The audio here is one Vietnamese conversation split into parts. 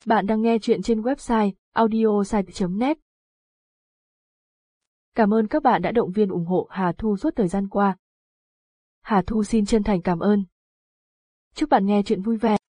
Bạn đang nghe chuyện trên website audiosite.net. Cảm ơn các bạn đã động viên ủng hộ Hà Thu suốt thời gian qua. Hà Thu xin chân thành cảm ơn. Chúc bạn nghe chuyện vui vẻ.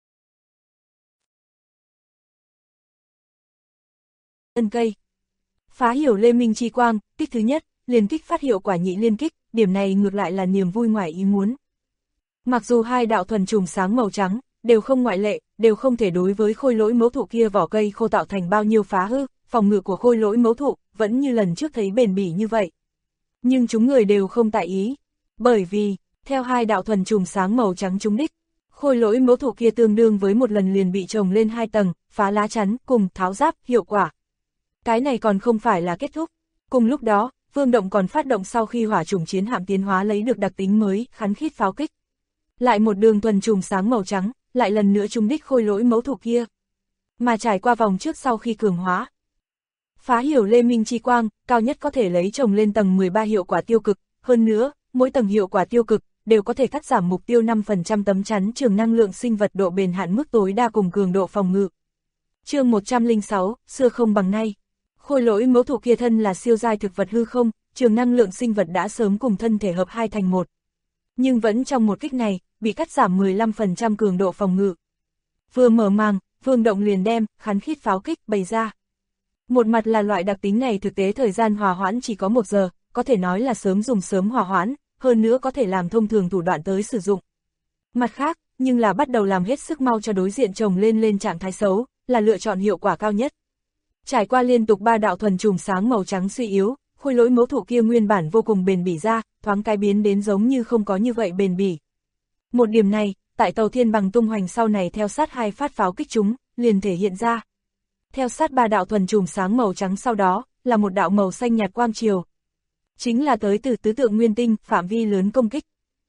Ân cây. Phá hiểu Lê Minh Chi Quang, kích thứ nhất, liên kích phát hiệu quả nhị liên kích, điểm này ngược lại là niềm vui ngoài ý muốn. Mặc dù hai đạo thuần trùm sáng màu trắng, đều không ngoại lệ, đều không thể đối với khôi lỗi mẫu thụ kia vỏ cây khô tạo thành bao nhiêu phá hư, phòng ngự của khôi lỗi mẫu thụ, vẫn như lần trước thấy bền bỉ như vậy. Nhưng chúng người đều không tại ý, bởi vì, theo hai đạo thuần trùm sáng màu trắng trúng đích, khôi lỗi mẫu thụ kia tương đương với một lần liền bị chồng lên 2 tầng, phá lá chắn, cùng tháo giáp, hiệu quả. Cái này còn không phải là kết thúc. Cùng lúc đó, Vương Động còn phát động sau khi hỏa trùng chiến hạm tiến hóa lấy được đặc tính mới, khắn khít pháo kích. Lại một đường thuần trùm sáng màu trắng, lại lần nữa trúng đích khôi lỗi mẫu thụ kia. Mà trải qua vòng trước sau khi cường hóa. Phá hiểu Lê Minh Chi Quang, cao nhất có thể lấy chồng lên tầng 13 hiệu quả tiêu cực, hơn nữa, mỗi tầng hiệu quả tiêu cực, đều có thể cắt giảm mục tiêu 5% tấm chắn trường năng lượng sinh vật độ bền hạn mức tối đa cùng cường độ phòng ngự. Chương 106, xưa không bằng nay. Khôi lỗi mẫu thụ kia thân là siêu giai thực vật hư không, trường năng lượng sinh vật đã sớm cùng thân thể hợp hai thành một. Nhưng vẫn trong một kích này, bị cắt giảm 15% cường độ phòng ngự. Vừa mở màng, Vương Động liền đem, khắn khít pháo kích, bày ra. Một mặt là loại đặc tính này thực tế thời gian hòa hoãn chỉ có 1 giờ, có thể nói là sớm dùng sớm hòa hoãn, hơn nữa có thể làm thông thường thủ đoạn tới sử dụng. Mặt khác, nhưng là bắt đầu làm hết sức mau cho đối diện chồng lên trạng thái xấu, là lựa chọn hiệu quả cao nhất. Trải qua liên tục 3 đạo thuần trùm sáng màu trắng suy yếu, khôi lỗi mẫu thụ kia nguyên bản vô cùng bền bỉ ra, thoáng cái biến đến giống như không có như vậy bền bỉ. Một điểm này, tại tàu thiên bằng tung hoành sau này theo sát 2 phát pháo kích chúng, liền thể hiện ra. Theo sát 3 đạo thuần trùm sáng màu trắng sau đó, là một đạo màu xanh nhạt quang chiều. Chính là tới từ tứ tượng nguyên tinh, phạm vi lớn công kích.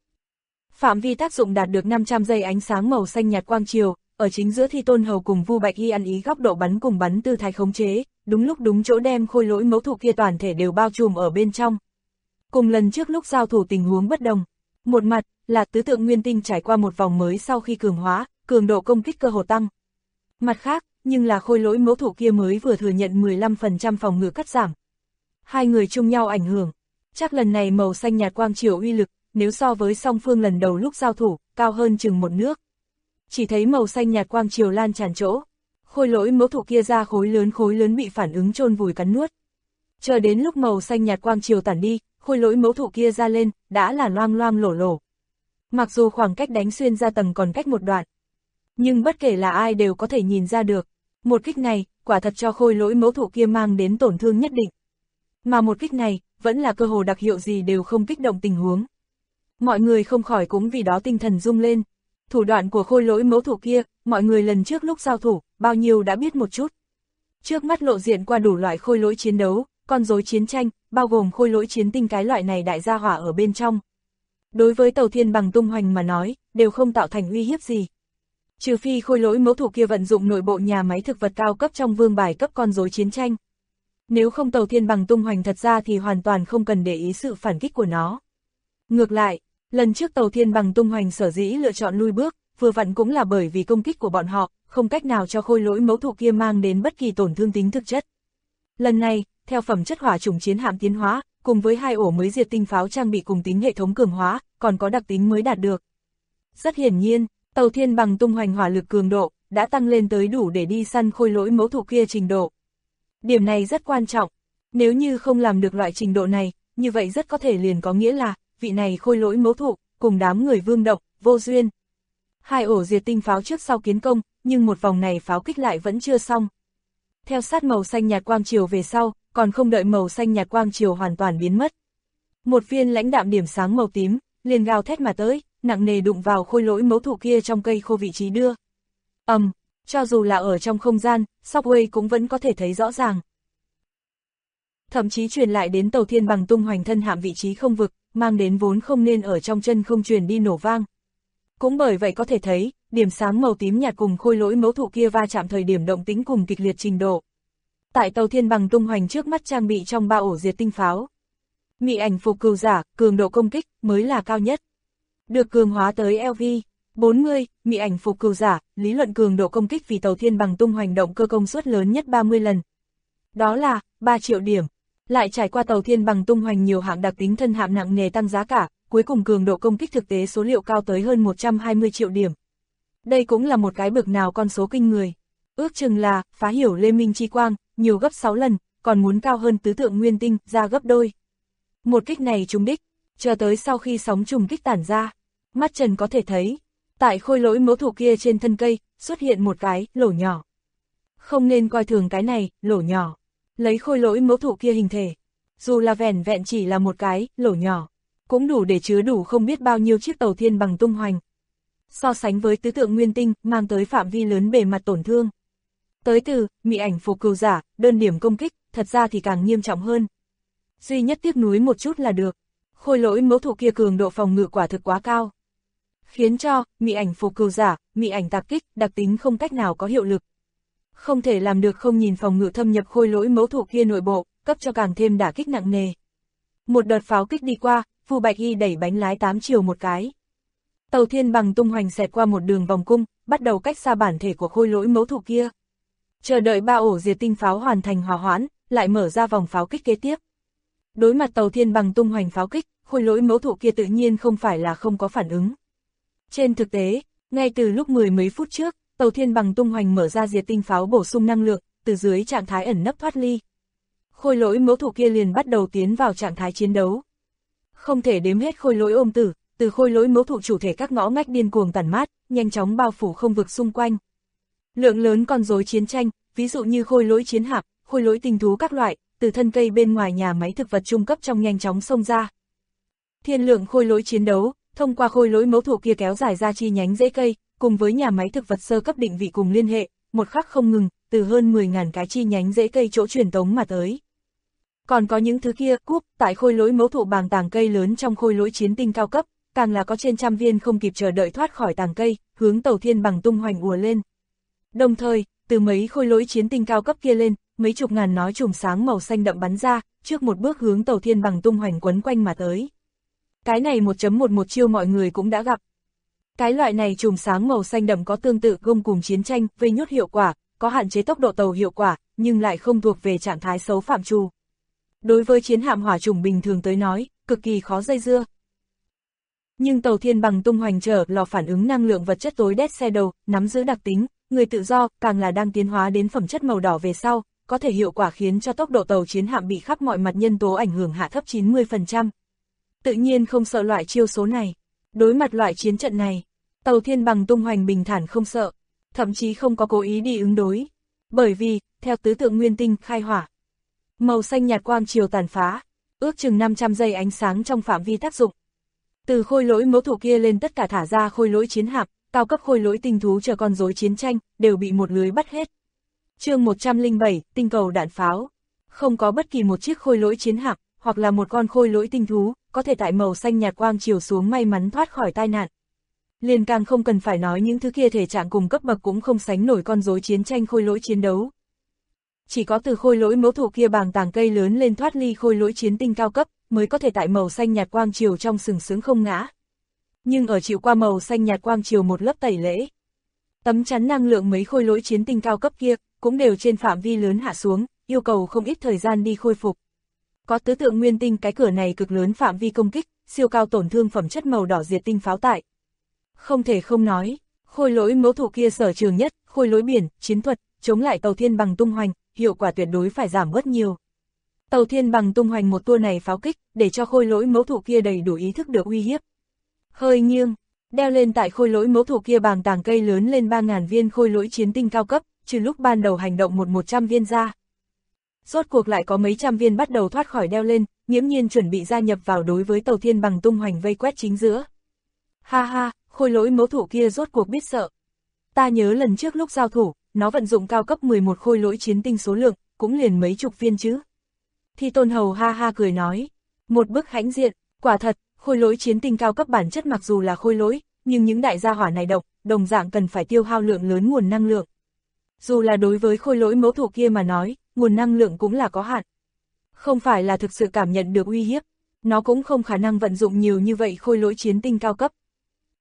Phạm vi tác dụng đạt được 500 giây ánh sáng màu xanh nhạt quang chiều, ở chính giữa Thi Tôn Hầu cùng Vu Bạch Y ăn ý góc độ bắn cùng bắn tư thái khống chế, đúng lúc đúng chỗ đem khôi lỗi mẫu thụ kia toàn thể đều bao trùm ở bên trong. Cùng lần trước lúc giao thủ tình huống bất đồng. Một mặt, là tứ tượng nguyên tinh trải qua một vòng mới sau khi cường hóa, cường độ công kích cơ hồ tăng. Mặt khác, nhưng là khôi lỗi mẫu thụ kia mới vừa thừa nhận 15% phòng ngự cắt giảm. Hai người chung nhau ảnh hưởng. Chắc lần này màu xanh nhạt quang chiều uy lực, nếu so với song phương lần đầu lúc giao thủ, cao hơn chừng một nước. Chỉ thấy màu xanh nhạt quang chiều lan tràn chỗ, khôi lỗi mẫu thụ kia ra khối lớn bị phản ứng chôn vùi cắn nuốt. Chờ đến lúc màu xanh nhạt quang chiều tản đi, khôi lỗi mẫu thụ kia ra lên, đã là loang loang lổ lổ. Mặc dù khoảng cách đánh xuyên ra tầng còn cách một đoạn, nhưng bất kể là ai đều có thể nhìn ra được, một kích này, quả thật cho khôi lỗi mẫu thụ kia mang đến tổn thương nhất định. Mà một kích này, vẫn là cơ hồ đặc hiệu gì đều không kích động tình huống. Mọi người không khỏi cũng vì đó tinh thần rung lên. Thủ đoạn của khôi lỗi mẫu thụ kia, mọi người lần trước lúc giao thủ, bao nhiêu đã biết một chút. Trước mắt lộ diện qua đủ loại khôi lỗi chiến đấu, con rối chiến tranh, bao gồm khôi lỗi chiến tinh cái loại này đại gia hỏa ở bên trong. Đối với tàu thiên bằng tung hoành mà nói, đều không tạo thành uy hiếp gì. Trừ phi khôi lỗi mẫu thụ kia vận dụng nội bộ nhà máy thực vật cao cấp trong vương bài cấp con rối chiến tranh. Nếu không tàu thiên bằng tung hoành thật ra thì hoàn toàn không cần để ý sự phản kích của nó. Ngược lại, lần trước tàu thiên bằng tung hoành sở dĩ lựa chọn lui bước, vừa vặn cũng là bởi vì công kích của bọn họ, không cách nào cho khôi lỗi mẫu thụ kia mang đến bất kỳ tổn thương tính thực chất. Lần này, theo phẩm chất hỏa chủng chiến hạm tiến hóa, cùng với 2 ổ mới diệt tinh pháo trang bị cùng tính hệ thống cường hóa, còn có đặc tính mới đạt được. Rất hiển nhiên, tàu thiên bằng tung hoành hỏa lực cường độ, đã tăng lên tới đủ để đi săn khôi lỗi mẫu thụ kia trình độ. Điểm này rất quan trọng, nếu như không làm được loại trình độ này, như vậy rất có thể liền có nghĩa là, vị này khôi lỗi mẫu thụ, cùng đám người Vương Động, vô duyên. 2 ổ diệt tinh pháo trước sau kiến công, nhưng một vòng này pháo kích lại vẫn chưa xong. Theo sát màu xanh nhạt quang chiều về sau, còn không đợi màu xanh nhạt quang chiều hoàn toàn biến mất. Một viên lãnh đạm điểm sáng màu tím, liền gào thét mà tới, nặng nề đụng vào khôi lỗi mẫu thụ kia trong cây khô vị trí đưa. Cho dù là ở trong không gian, Shockwave cũng vẫn có thể thấy rõ ràng. Thậm chí truyền lại đến tàu thiên bằng tung hoành thân hạm vị trí không vực, mang đến vốn không nên ở trong chân không truyền đi nổ vang. Cũng bởi vậy có thể thấy, điểm sáng màu tím nhạt cùng khôi lỗi mẫu thụ kia va chạm thời điểm động tĩnh cùng kịch liệt trình độ. Tại tàu thiên bằng tung hoành trước mắt trang bị trong 3 ổ diệt tinh pháo. Mị ảnh phục cừu giả, cường độ công kích, mới là cao nhất. Được cường hóa tới LV. 40. Mị ảnh phục cừu giả, lý luận cường độ công kích vì tàu thiên bằng tung hoành động cơ công suất lớn nhất 30 lần. Đó là 3 triệu điểm. Lại trải qua tàu thiên bằng tung hoành nhiều hạng đặc tính thân hạm nặng nề tăng giá cả, cuối cùng cường độ công kích thực tế số liệu cao tới hơn 120 triệu điểm. Đây cũng là một cái bực nào con số kinh người. Ước chừng là, phá hiểu Lê Minh chi quang, nhiều gấp 6 lần, còn muốn cao hơn tứ tượng nguyên tinh, ra gấp đôi. Một kích này trúng đích, chờ tới sau khi sóng trùng kích tản ra, mắt Trần có thể thấy, tại khôi lỗi mẫu thụ kia trên thân cây, xuất hiện một cái lỗ nhỏ. Không nên coi thường cái này, lỗ nhỏ. Lấy khôi lỗi mẫu thụ kia hình thể, dù là vẻn vẹn chỉ là một cái lỗ nhỏ, cũng đủ để chứa đủ không biết bao nhiêu chiếc tàu thiên bằng tung hoành. So sánh với tứ tượng nguyên tinh, mang tới phạm vi lớn bề mặt tổn thương. Tới từ, mị ảnh phục cừu giả, đơn điểm công kích, thật ra thì càng nghiêm trọng hơn. Duy nhất tiếc nuối một chút là được, khôi lỗi mẫu thụ kia cường độ phòng ngự quả thực quá cao. Khiến cho, mị ảnh phục cừu giả, mị ảnh tạc kích, đặc tính không cách nào có hiệu lực. Không thể làm được không nhìn phòng ngự thâm nhập khôi lỗi mẫu thụ kia nội bộ, cấp cho càng thêm đả kích nặng nề. Một đợt pháo kích đi qua, Phù Bạch Y đẩy bánh lái 8 chiều một cái. Tàu thiên bằng tung hoành xẹt qua một đường vòng cung, bắt đầu cách xa bản thể của khôi lỗi mẫu thụ kia. Chờ đợi 3 ổ diệt tinh pháo hoàn thành hòa hoãn, lại mở ra vòng pháo kích kế tiếp. Đối mặt tàu thiên bằng tung hoành pháo kích, khôi lỗi mẫu thụ kia tự nhiên không phải là không có phản ứng. Trên thực tế, ngay từ lúc mười mấy phút trước, tàu thiên bằng tung hoành mở ra diệt tinh pháo bổ sung năng lượng, từ dưới trạng thái ẩn nấp thoát ly. Khôi lỗi mẫu thụ kia liền bắt đầu tiến vào trạng thái chiến đấu. Không thể đếm hết khôi lỗi ôm tử, từ khôi lỗi mẫu thụ chủ thể các ngõ ngách điên cuồng tản mát, nhanh chóng bao phủ không vực xung quanh. Lượng lớn con rối chiến tranh, ví dụ như khôi lỗi chiến hạm, khôi lỗi tinh thú các loại, từ thân cây bên ngoài nhà máy thực vật trung cấp trong nhanh chóng xông ra. Thiên lượng khôi lỗi chiến đấu, thông qua khôi lỗi mẫu thụ kia kéo dài ra chi nhánh rễ cây, cùng với nhà máy thực vật sơ cấp định vị cùng liên hệ, một khắc không ngừng, từ hơn 10.000 cái chi nhánh rễ cây chỗ truyền tống mà tới. Còn có những thứ kia, cúp, tại khôi lỗi mẫu thụ bàng tàng cây lớn trong khôi lỗi chiến tinh cao cấp, càng là có trên trăm viên không kịp chờ đợi thoát khỏi tàng cây, hướng tàu thiên bằng tung hoành ùa lên. Đồng thời, từ mấy khôi lỗi chiến tinh cao cấp kia lên, mấy chục ngàn nói chùm sáng màu xanh đậm bắn ra, trước một bước hướng tàu thiên bằng tung hoành quấn quanh mà tới. Cái này 1.11 chiêu mọi người cũng đã gặp. Cái loại này chùm sáng màu xanh đậm có tương tự gông cùng chiến tranh, vây nhốt hiệu quả, có hạn chế tốc độ tàu hiệu quả, nhưng lại không thuộc về trạng thái xấu phạm trù. Đối với chiến hạm hỏa chủng bình thường tới nói, cực kỳ khó dây dưa. Nhưng tàu thiên bằng tung hoành trở lò phản ứng năng lượng vật chất tối đét xe đầu, nắm giữ đặc tính, người tự do, càng là đang tiến hóa đến phẩm chất màu đỏ về sau, có thể hiệu quả khiến cho tốc độ tàu chiến hạm bị khắp mọi mặt nhân tố ảnh hưởng hạ thấp 90%. Tự nhiên không sợ loại chiêu số này. Đối mặt loại chiến trận này, tàu thiên bằng tung hoành bình thản không sợ, thậm chí không có cố ý đi ứng đối. Bởi vì, theo tứ tượng nguyên tinh khai hỏa, màu xanh nhạt quang chiều tàn phá, ước chừng 500 giây ánh sáng trong phạm vi tác dụng. Từ khôi lỗi mẫu thụ kia lên tất cả thả ra khôi lỗi chiến hạm, cao cấp khôi lỗi tinh thú chờ con rối chiến tranh, đều bị một lưới bắt hết. Chương 107, tinh cầu đạn pháo. Không có bất kỳ một chiếc khôi lỗi chiến hạm, hoặc là một con khôi lỗi tinh thú, có thể tại màu xanh nhạt quang chiều xuống may mắn thoát khỏi tai nạn. Liền càng không cần phải nói những thứ kia thể trạng cùng cấp bậc cũng không sánh nổi con rối chiến tranh khôi lỗi chiến đấu. Chỉ có từ khôi lỗi mẫu thụ kia bàng tàng cây lớn lên thoát ly khôi lỗi chiến tinh cao cấp, mới có thể tại màu xanh nhạt quang chiều trong sừng sững không ngã. Nhưng ở chịu qua màu xanh nhạt quang chiều một lớp tẩy lễ, tấm chắn năng lượng mấy khôi lỗi chiến tinh cao cấp kia, cũng đều trên phạm vi lớn hạ xuống, yêu cầu không ít thời gian đi khôi phục. Có tứ tượng nguyên tinh cái cửa này cực lớn phạm vi công kích, siêu cao tổn thương phẩm chất màu đỏ diệt tinh pháo tại. Không thể không nói, khôi lỗi mẫu thụ kia sở trường nhất, khôi lỗi biển, chiến thuật, chống lại tàu thiên bằng tung hoành, hiệu quả tuyệt đối phải giảm bớt nhiều. Tàu thiên bằng tung hoành một tua này pháo kích, để cho khôi lỗi mẫu thụ kia đầy đủ ý thức được uy hiếp. Hơi nghiêng, đeo lên tại khôi lỗi mẫu thụ kia bàng tàng cây lớn lên 3.000 viên khôi lỗi chiến tinh cao cấp, trừ lúc ban đầu hành động 100 viên ra. Rốt cuộc lại có mấy trăm viên bắt đầu thoát khỏi đeo lên, nghiễm nhiên chuẩn bị gia nhập vào đối với tàu thiên bằng tung hoành vây quét chính giữa. Ha ha, khôi lỗi mẫu thụ kia rốt cuộc biết sợ. Ta nhớ lần trước lúc giao thủ, nó vận dụng cao cấp 11 khôi lỗi chiến tinh số lượng, cũng liền mấy chục viên chứ. Thi Tôn Hầu ha ha cười nói, một bức hãnh diện, quả thật, khôi lỗi chiến tinh cao cấp bản chất mặc dù là khôi lỗi, nhưng những đại gia hỏa này đồng dạng cần phải tiêu hao lượng lớn nguồn năng lượng. Dù là đối với khôi lỗi mẫu thụ kia mà nói, nguồn năng lượng cũng là có hạn. Không phải là thực sự cảm nhận được uy hiếp, nó cũng không khả năng vận dụng nhiều như vậy khôi lỗi chiến tinh cao cấp.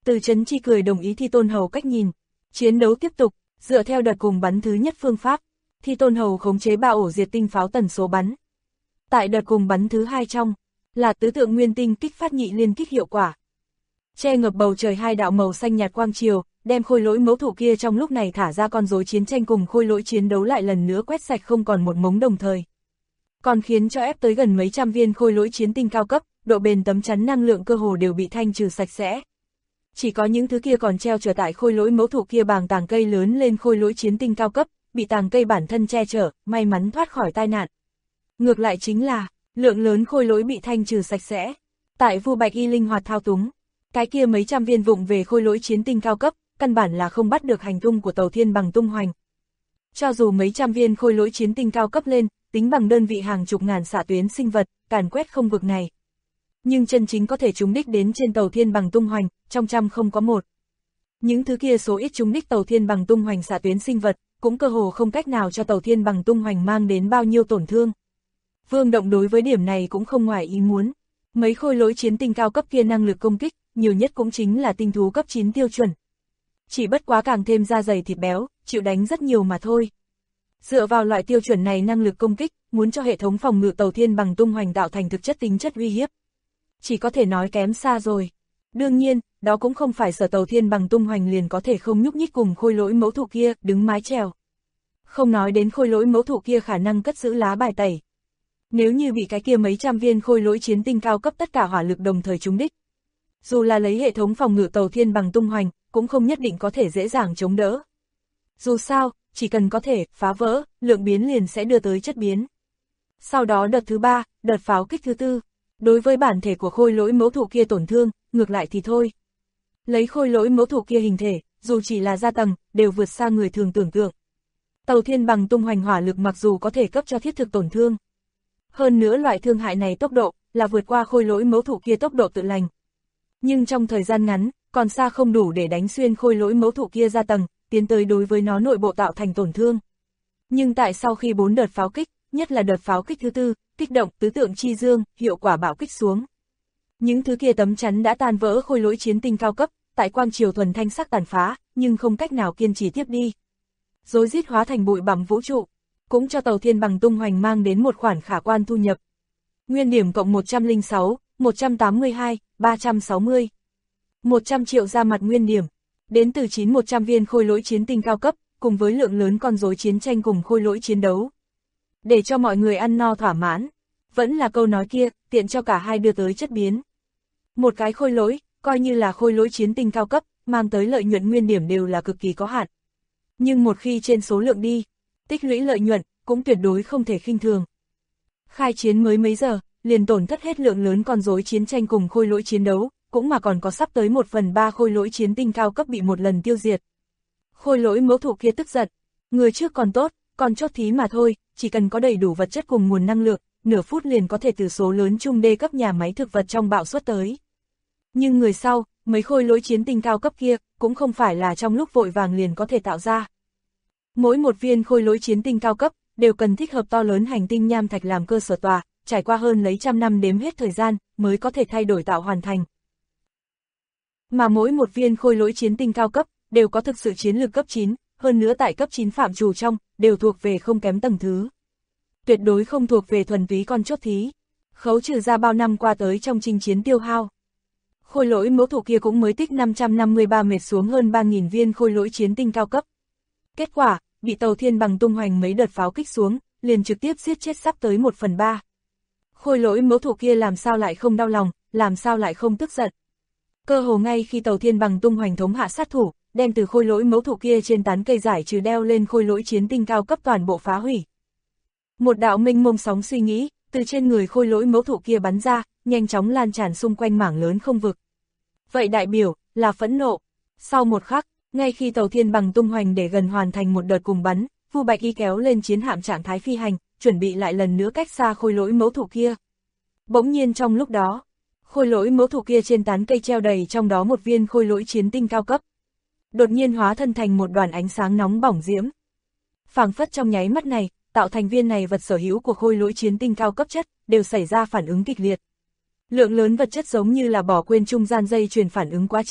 Từ Chấn Chi cười đồng ý Thi Tôn Hầu cách nhìn. Chiến đấu tiếp tục, dựa theo đợt cùng bắn thứ nhất phương pháp, Thi Tôn Hầu khống chế 3 ổ diệt tinh pháo tần số bắn. Tại đợt cùng bắn thứ hai trong, là tứ tượng nguyên tinh kích phát nhị liên kích hiệu quả. Che ngập bầu trời 2 đạo màu xanh nhạt quang chiều, đem khôi lỗi mẫu thủ kia trong lúc này thả ra con rối chiến tranh cùng khôi lỗi chiến đấu lại lần nữa quét sạch không còn một mống đồng thời. Còn khiến cho ép tới gần mấy trăm viên khôi lỗi chiến tinh cao cấp, độ bền tấm chắn năng lượng cơ hồ đều bị thanh trừ sạch sẽ. Chỉ có những thứ kia còn treo trở tại khôi lỗi mẫu thủ kia bằng tàng cây lớn lên khôi lỗi chiến tinh cao cấp, bị tàng cây bản thân che chở, may mắn thoát khỏi tai nạn. Ngược lại chính là, lượng lớn khôi lỗi bị thanh trừ sạch sẽ. Tại Vu Bạch Y linh hoạt thao túng, cái kia mấy trăm viên vụng về khôi lỗi chiến tinh cao cấp, căn bản là không bắt được hành tung của Tàu Thiên Bằng tung hoành. Cho dù mấy trăm viên khôi lỗi chiến tinh cao cấp lên, tính bằng đơn vị hàng chục ngàn xạ tuyến sinh vật, càn quét không vực này. Nhưng chân chính có thể trúng đích đến trên Tàu Thiên Bằng tung hoành, trong trăm không có một. Những thứ kia số ít trúng đích Tàu Thiên Bằng tung hoành xạ tuyến sinh vật, cũng cơ hồ không cách nào cho Tàu Thiên Bằng tung hoành mang đến bao nhiêu tổn thương. Vương Động đối với điểm này cũng không ngoài ý muốn. Mấy khôi lỗi chiến tinh cao cấp kia năng lực công kích, nhiều nhất cũng chính là tinh thú cấp 9 tiêu chuẩn. Chỉ bất quá càng thêm da dày thịt béo, chịu đánh rất nhiều mà thôi. Dựa vào loại tiêu chuẩn này năng lực công kích, muốn cho hệ thống phòng ngự Tàu Thiên Bằng tung hoành tạo thành thực chất tính chất uy hiếp. Chỉ có thể nói kém xa rồi. Đương nhiên, đó cũng không phải Sở Tàu Thiên Bằng tung hoành liền có thể không nhúc nhích cùng khôi lỗi mẫu thủ kia đứng mái chèo. Không nói đến khôi lỗi mẫu thủ kia khả năng cất giữ lá bài tẩy. Nếu như bị cái kia mấy trăm viên khôi lỗi chiến tinh cao cấp tất cả hỏa lực đồng thời trúng đích, dù là lấy hệ thống phòng ngự Tàu Thiên Bằng tung hoành, cũng không nhất định có thể dễ dàng chống đỡ. Dù sao, chỉ cần có thể phá vỡ, lượng biến liền sẽ đưa tới chất biến. Sau đó đợt thứ 3, đợt pháo kích thứ 4, đối với bản thể của khôi lỗi mẫu thủ kia tổn thương, ngược lại thì thôi. Lấy khôi lỗi mẫu thủ kia hình thể, dù chỉ là gia tầng, đều vượt xa người thường tưởng tượng. Tàu Thiên Bằng tung hoành hỏa lực mặc dù có thể cấp cho thiết thực tổn thương. Hơn nữa loại thương hại này tốc độ, là vượt qua khôi lỗi mẫu thủ kia tốc độ tự lành. Nhưng trong thời gian ngắn, còn xa không đủ để đánh xuyên khôi lỗi mẫu thủ kia ra tầng, tiến tới đối với nó nội bộ tạo thành tổn thương. Nhưng tại sau khi 4 đợt pháo kích, nhất là đợt pháo kích thứ 4, kích động tứ tượng chi dương, hiệu quả bạo kích xuống. Những thứ kia tấm chắn đã tan vỡ khôi lỗi chiến tinh cao cấp, tại quang triều thuần thanh sắc tàn phá, nhưng không cách nào kiên trì tiếp đi. Rối rít hóa thành bụi bặm vũ trụ, cũng cho Tàu Thiên Bằng tung hoành mang đến một khoản khả quan thu nhập. Nguyên điểm cộng 106, 182, 360. 100 triệu ra mặt nguyên điểm, đến từ 9-100 viên khôi lỗi chiến tinh cao cấp, cùng với lượng lớn con rối chiến tranh cùng khôi lỗi chiến đấu. Để cho mọi người ăn no thỏa mãn, vẫn là câu nói kia, tiện cho cả hai đưa tới chất biến. Một cái khôi lỗi, coi như là khôi lỗi chiến tinh cao cấp, mang tới lợi nhuận nguyên điểm đều là cực kỳ có hạn. Nhưng một khi trên số lượng đi, tích lũy lợi nhuận, cũng tuyệt đối không thể khinh thường. Khai chiến mới mấy giờ, liền tổn thất hết lượng lớn con rối chiến tranh cùng khôi lỗi chiến đấu, cũng mà còn có sắp tới 1/3 khôi lỗi chiến tinh cao cấp bị một lần tiêu diệt. Khôi lỗi mẫu thủ kia tức giận, người trước còn tốt, còn chốt thí mà thôi, chỉ cần có đầy đủ vật chất cùng nguồn năng lượng, nửa phút liền có thể từ số lớn trung đê cấp nhà máy thực vật trong bạo xuất tới. Nhưng người sau, mấy khôi lỗi chiến tinh cao cấp kia, cũng không phải là trong lúc vội vàng liền có thể tạo ra. Mỗi một viên khôi lỗi chiến tinh cao cấp, đều cần thích hợp to lớn hành tinh nham thạch làm cơ sở tòa, trải qua hơn lấy trăm năm đếm hết thời gian, mới có thể thay đổi tạo hoàn thành. Mà mỗi một viên khôi lỗi chiến tinh cao cấp, đều có thực sự chiến lược cấp 9, hơn nữa tại cấp 9 phạm trù trong, đều thuộc về không kém tầng thứ. Tuyệt đối không thuộc về thuần túy con chốt thí, khấu trừ ra bao năm qua tới trong chinh chiến tiêu hao. Khôi lỗi mẫu thủ kia cũng mới tích 553 mệt xuống hơn 3.000 viên khôi lỗi chiến tinh cao cấp. Kết quả, bị Tàu Thiên Bằng tung hoành mấy đợt pháo kích xuống, liền trực tiếp giết chết sắp tới 1/3. Khôi lỗi mẫu thủ kia làm sao lại không đau lòng, làm sao lại không tức giận. Cơ hồ ngay khi Tàu Thiên Bằng tung hoành thống hạ sát thủ, đem từ khôi lỗi mẫu thủ kia trên tán cây giải trừ đeo lên khôi lỗi chiến tinh cao cấp toàn bộ phá hủy. Một đạo mênh mông sóng suy nghĩ, từ trên người khôi lỗi mẫu thủ kia bắn ra, nhanh chóng lan tràn xung quanh mảng lớn không vực. Vậy đại biểu, là phẫn nộ. Sau một khắc, ngay khi Tàu Thiên Bằng tung hoành để gần hoàn thành một đợt cùng bắn, Vu Bạch Y kéo lên chiến hạm trạng thái phi hành, chuẩn bị lại lần nữa cách xa khôi lỗi mẫu thủ kia. Bỗng nhiên trong lúc đó, khôi lỗi mẫu thủ kia trên tán cây treo đầy trong đó một viên khôi lỗi chiến tinh cao cấp. Đột nhiên hóa thân thành một đoàn ánh sáng nóng bỏng diễm. Phảng phất trong nháy mắt này, tạo thành viên này vật sở hữu của khôi lỗi chiến tinh cao cấp chất, đều xảy ra phản ứng kịch liệt. Lượng lớn vật chất giống như là bỏ quên trung gian dây truyền phản ứng quá trình,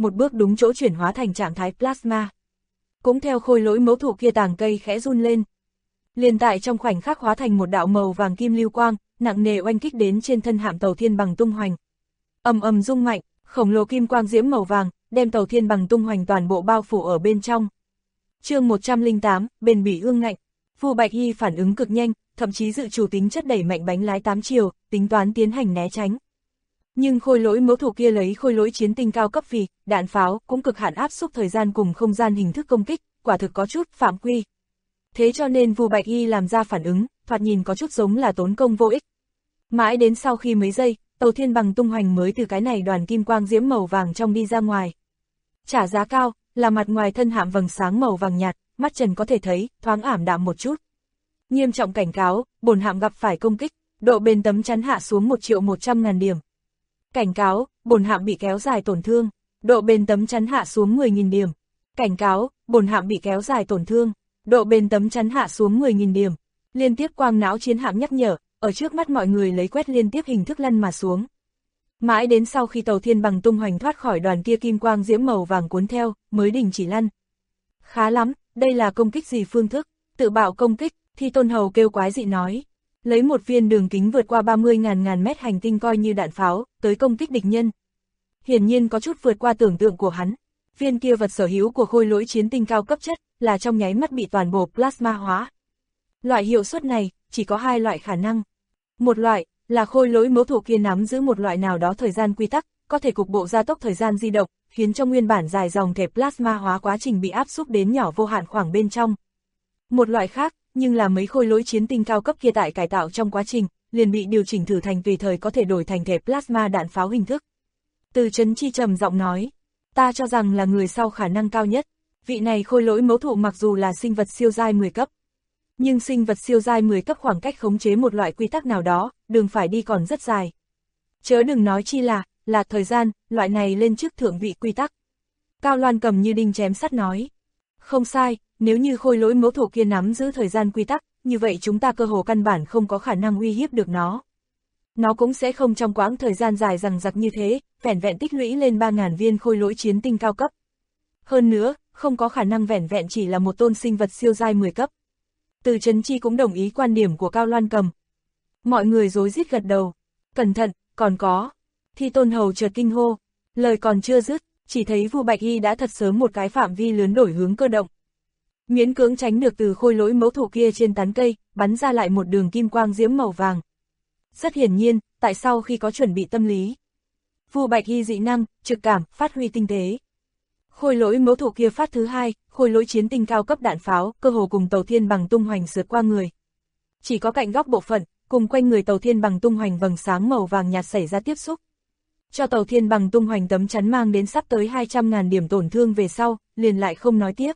một bước đúng chỗ chuyển hóa thành trạng thái plasma. Cũng theo khôi lỗi mẫu thụ kia tàng cây khẽ run lên. Liền tại trong khoảnh khắc hóa thành một đạo màu vàng kim lưu quang, nặng nề oanh kích đến trên thân hạm tàu Thiên Bằng tung hoành. Ầm ầm rung mạnh, khổng lồ kim quang diễm màu vàng, đem tàu Thiên Bằng tung hoành toàn bộ bao phủ ở bên trong. Chương 108, bền bỉ ương ngạnh. Vu Bạch Hy phản ứng cực nhanh, thậm chí dự chủ tính chất đẩy mạnh bánh lái 8 chiều, tính toán tiến hành né tránh. Nhưng khôi lỗi mẫu thụ kia lấy khôi lỗi chiến tinh cao cấp vì đạn pháo cũng cực hạn áp xúc thời gian cùng không gian hình thức công kích, quả thực có chút phạm quy. Thế cho nên Vu Bạch Hy làm ra phản ứng, thoạt nhìn có chút giống là tốn công vô ích. Mãi đến sau khi mấy giây, tàu Thiên Bằng tung hoành mới từ cái này đoàn kim quang diễm màu vàng trong đi ra ngoài. Trả giá cao, là mặt ngoài thân hạm vầng sáng màu vàng nhạt, mắt trần có thể thấy, thoáng ảm đạm một chút. Nghiêm trọng cảnh cáo, bổn hạm gặp phải công kích, độ bền tấm chắn hạ xuống 1.100.000 điểm. Cảnh cáo, bổn hạm bị kéo dài tổn thương, độ bền tấm chắn hạ xuống 10.000 điểm. Cảnh cáo, bổn hạm bị kéo dài tổn thương, độ bền tấm chắn hạ xuống 10.000 điểm. Liên tiếp quang não chiến hạm nhắc nhở, ở trước mắt mọi người lấy quét liên tiếp hình thức lăn mà xuống. Mãi đến sau khi tàu Thiên Bằng tung hoành thoát khỏi đoàn kia kim quang diễm màu vàng cuốn theo, mới đình chỉ lăn. Khá lắm, đây là công kích gì phương thức? Tự bạo công kích, Thi Tôn Hầu kêu quái dị nói. Lấy một viên đường kính vượt qua 30.000 mét hành tinh coi như đạn pháo, tới công kích địch nhân. Hiển nhiên có chút vượt qua tưởng tượng của hắn. Viên kia vật sở hữu của khôi lỗi chiến tinh cao cấp chất, là trong nháy mắt bị toàn bộ plasma hóa. Loại hiệu suất này, chỉ có hai loại khả năng. Một loại, là khôi lỗi mẫu thụ kia nắm giữ một loại nào đó thời gian quy tắc, có thể cục bộ gia tốc thời gian di động, khiến cho nguyên bản dài dòng thể plasma hóa quá trình bị áp xúc đến nhỏ vô hạn khoảng bên trong. Một loại khác, nhưng là mấy khôi lỗi chiến tinh cao cấp kia tại cải tạo trong quá trình, liền bị điều chỉnh thử thành tùy thời có thể đổi thành thể plasma đạn pháo hình thức. Từ Chấn Chi trầm giọng nói, ta cho rằng là người sau khả năng cao nhất. Vị này khôi lỗi mẫu thụ mặc dù là sinh vật siêu giai 10 cấp, nhưng sinh vật siêu giai 10 cấp khoảng cách khống chế một loại quy tắc nào đó, đường phải đi còn rất dài. Chớ đừng nói chi là thời gian, loại này lên trước thượng vị quy tắc. Cao Loan cầm như đinh chém sắt nói. Không sai, nếu như khôi lỗi mẫu thụ kia nắm giữ thời gian quy tắc, như vậy chúng ta cơ hồ căn bản không có khả năng uy hiếp được nó. Nó cũng sẽ không trong quãng thời gian dài rằng giặc như thế, vẻn vẹn tích lũy lên 3.000 viên khôi lỗi chiến tinh cao cấp. Hơn nữa, không có khả năng vẻn vẹn chỉ là một tôn sinh vật siêu giai 10 cấp. Từ Chấn Chi cũng đồng ý quan điểm của Cao Loan cầm. Mọi người rối rít gật đầu. Cẩn thận, còn có. Thi Tôn Hầu chợt kinh hô. Lời còn chưa dứt, chỉ thấy Vu Bạch Hy đã thật sớm một cái phạm vi lớn đổi hướng cơ động. Miễn cưỡng tránh được từ khôi lỗi mẫu thụ kia trên tán cây, bắn ra lại một đường kim quang diễm màu vàng. Rất hiển nhiên, tại sau khi có chuẩn bị tâm lý. Vu Bạch Hy dị năng, trực cảm, phát huy tinh tế. Khôi lỗi mẫu thụ kia phát thứ hai, khôi lỗi chiến tinh cao cấp đạn pháo, cơ hồ cùng tàu Thiên Bằng tung hoành sượt qua người. Chỉ có cạnh góc bộ phận, cùng quanh người tàu Thiên Bằng tung hoành vầng sáng màu vàng nhạt xảy ra tiếp xúc. Cho tàu Thiên Bằng tung hoành tấm chắn mang đến sắp tới 200.000 điểm tổn thương về sau, liền lại không nói tiếp.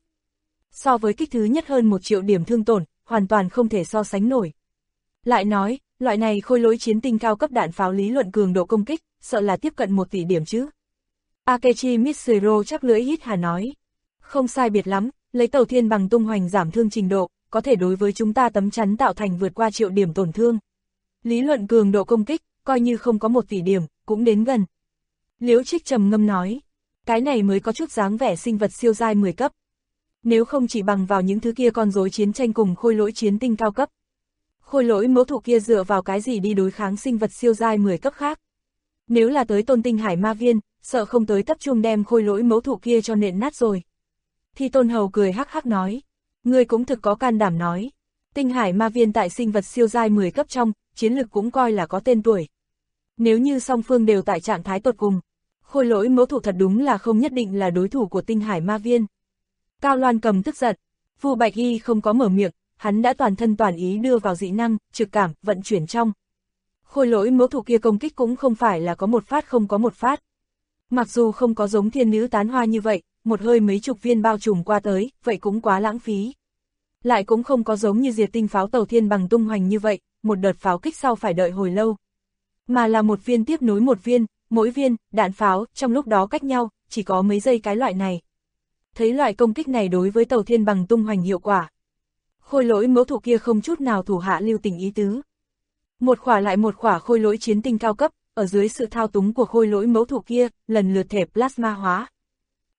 So với kích thứ nhất hơn 1 triệu điểm thương tổn, hoàn toàn không thể so sánh nổi. Lại nói, loại này khôi lỗi chiến tinh cao cấp đạn pháo lý luận cường độ công kích, sợ là tiếp cận 1 tỷ điểm chứ. Akechi Mitsuro chắc lưỡi hít hà nói. Không sai biệt lắm, lấy tàu Thiên Bằng tung hoành giảm thương trình độ, có thể đối với chúng ta tấm chắn tạo thành vượt qua 1 triệu điểm tổn thương. Lý luận cường độ công kích, coi như không có 1 tỷ điểm, cũng đến gần. Liễu Trích trầm ngâm nói. Cái này mới có chút dáng vẻ sinh vật siêu giai 10 cấp. Nếu không chỉ bằng vào những thứ kia con rối chiến tranh cùng khôi lỗi chiến tinh cao cấp. Khôi lỗi mẫu thụ kia dựa vào cái gì đi đối kháng sinh vật siêu giai 10 cấp khác. Nếu là tới Tôn Tinh Hải Ma Viên, sợ không tới tập trung đem khôi lỗi mẫu thụ kia cho nện nát rồi. Thi Tôn Hầu cười hắc hắc nói. Ngươi cũng thực có can đảm nói. Tinh Hải Ma Viên tại sinh vật siêu giai 10 cấp trong, chiến lực cũng coi là có tên tuổi. Nếu như song phương đều tại trạng thái tột cùng, khôi lỗi mẫu thụ thật đúng là không nhất định là đối thủ của Tinh Hải Ma Viên. Cao Loan cầm tức giận. Vu Bạch Hy không có mở miệng, hắn đã toàn thân toàn ý đưa vào dị năng, trực cảm, vận chuyển trong. Khôi lỗi mẫu thụ kia công kích cũng không phải là có một phát không có một phát. Mặc dù không có giống thiên nữ tán hoa như vậy, một hơi mấy chục viên bao trùm qua tới, vậy cũng quá lãng phí. Lại cũng không có giống như diệt tinh pháo tàu Thiên Bằng tung hoành như vậy, một đợt pháo kích sau phải đợi hồi lâu. Mà là một viên tiếp nối một viên, mỗi viên, đạn pháo, trong lúc đó cách nhau, chỉ có mấy giây cái loại này. Thấy loại công kích này đối với tàu Thiên Bằng tung hoành hiệu quả. Khôi lỗi mẫu thụ kia không chút nào thủ hạ lưu tình ý tứ. Một khỏa lại một khỏa khôi lỗi chiến tinh cao cấp, ở dưới sự thao túng của khôi lỗi mẫu thụ kia, lần lượt thể plasma hóa.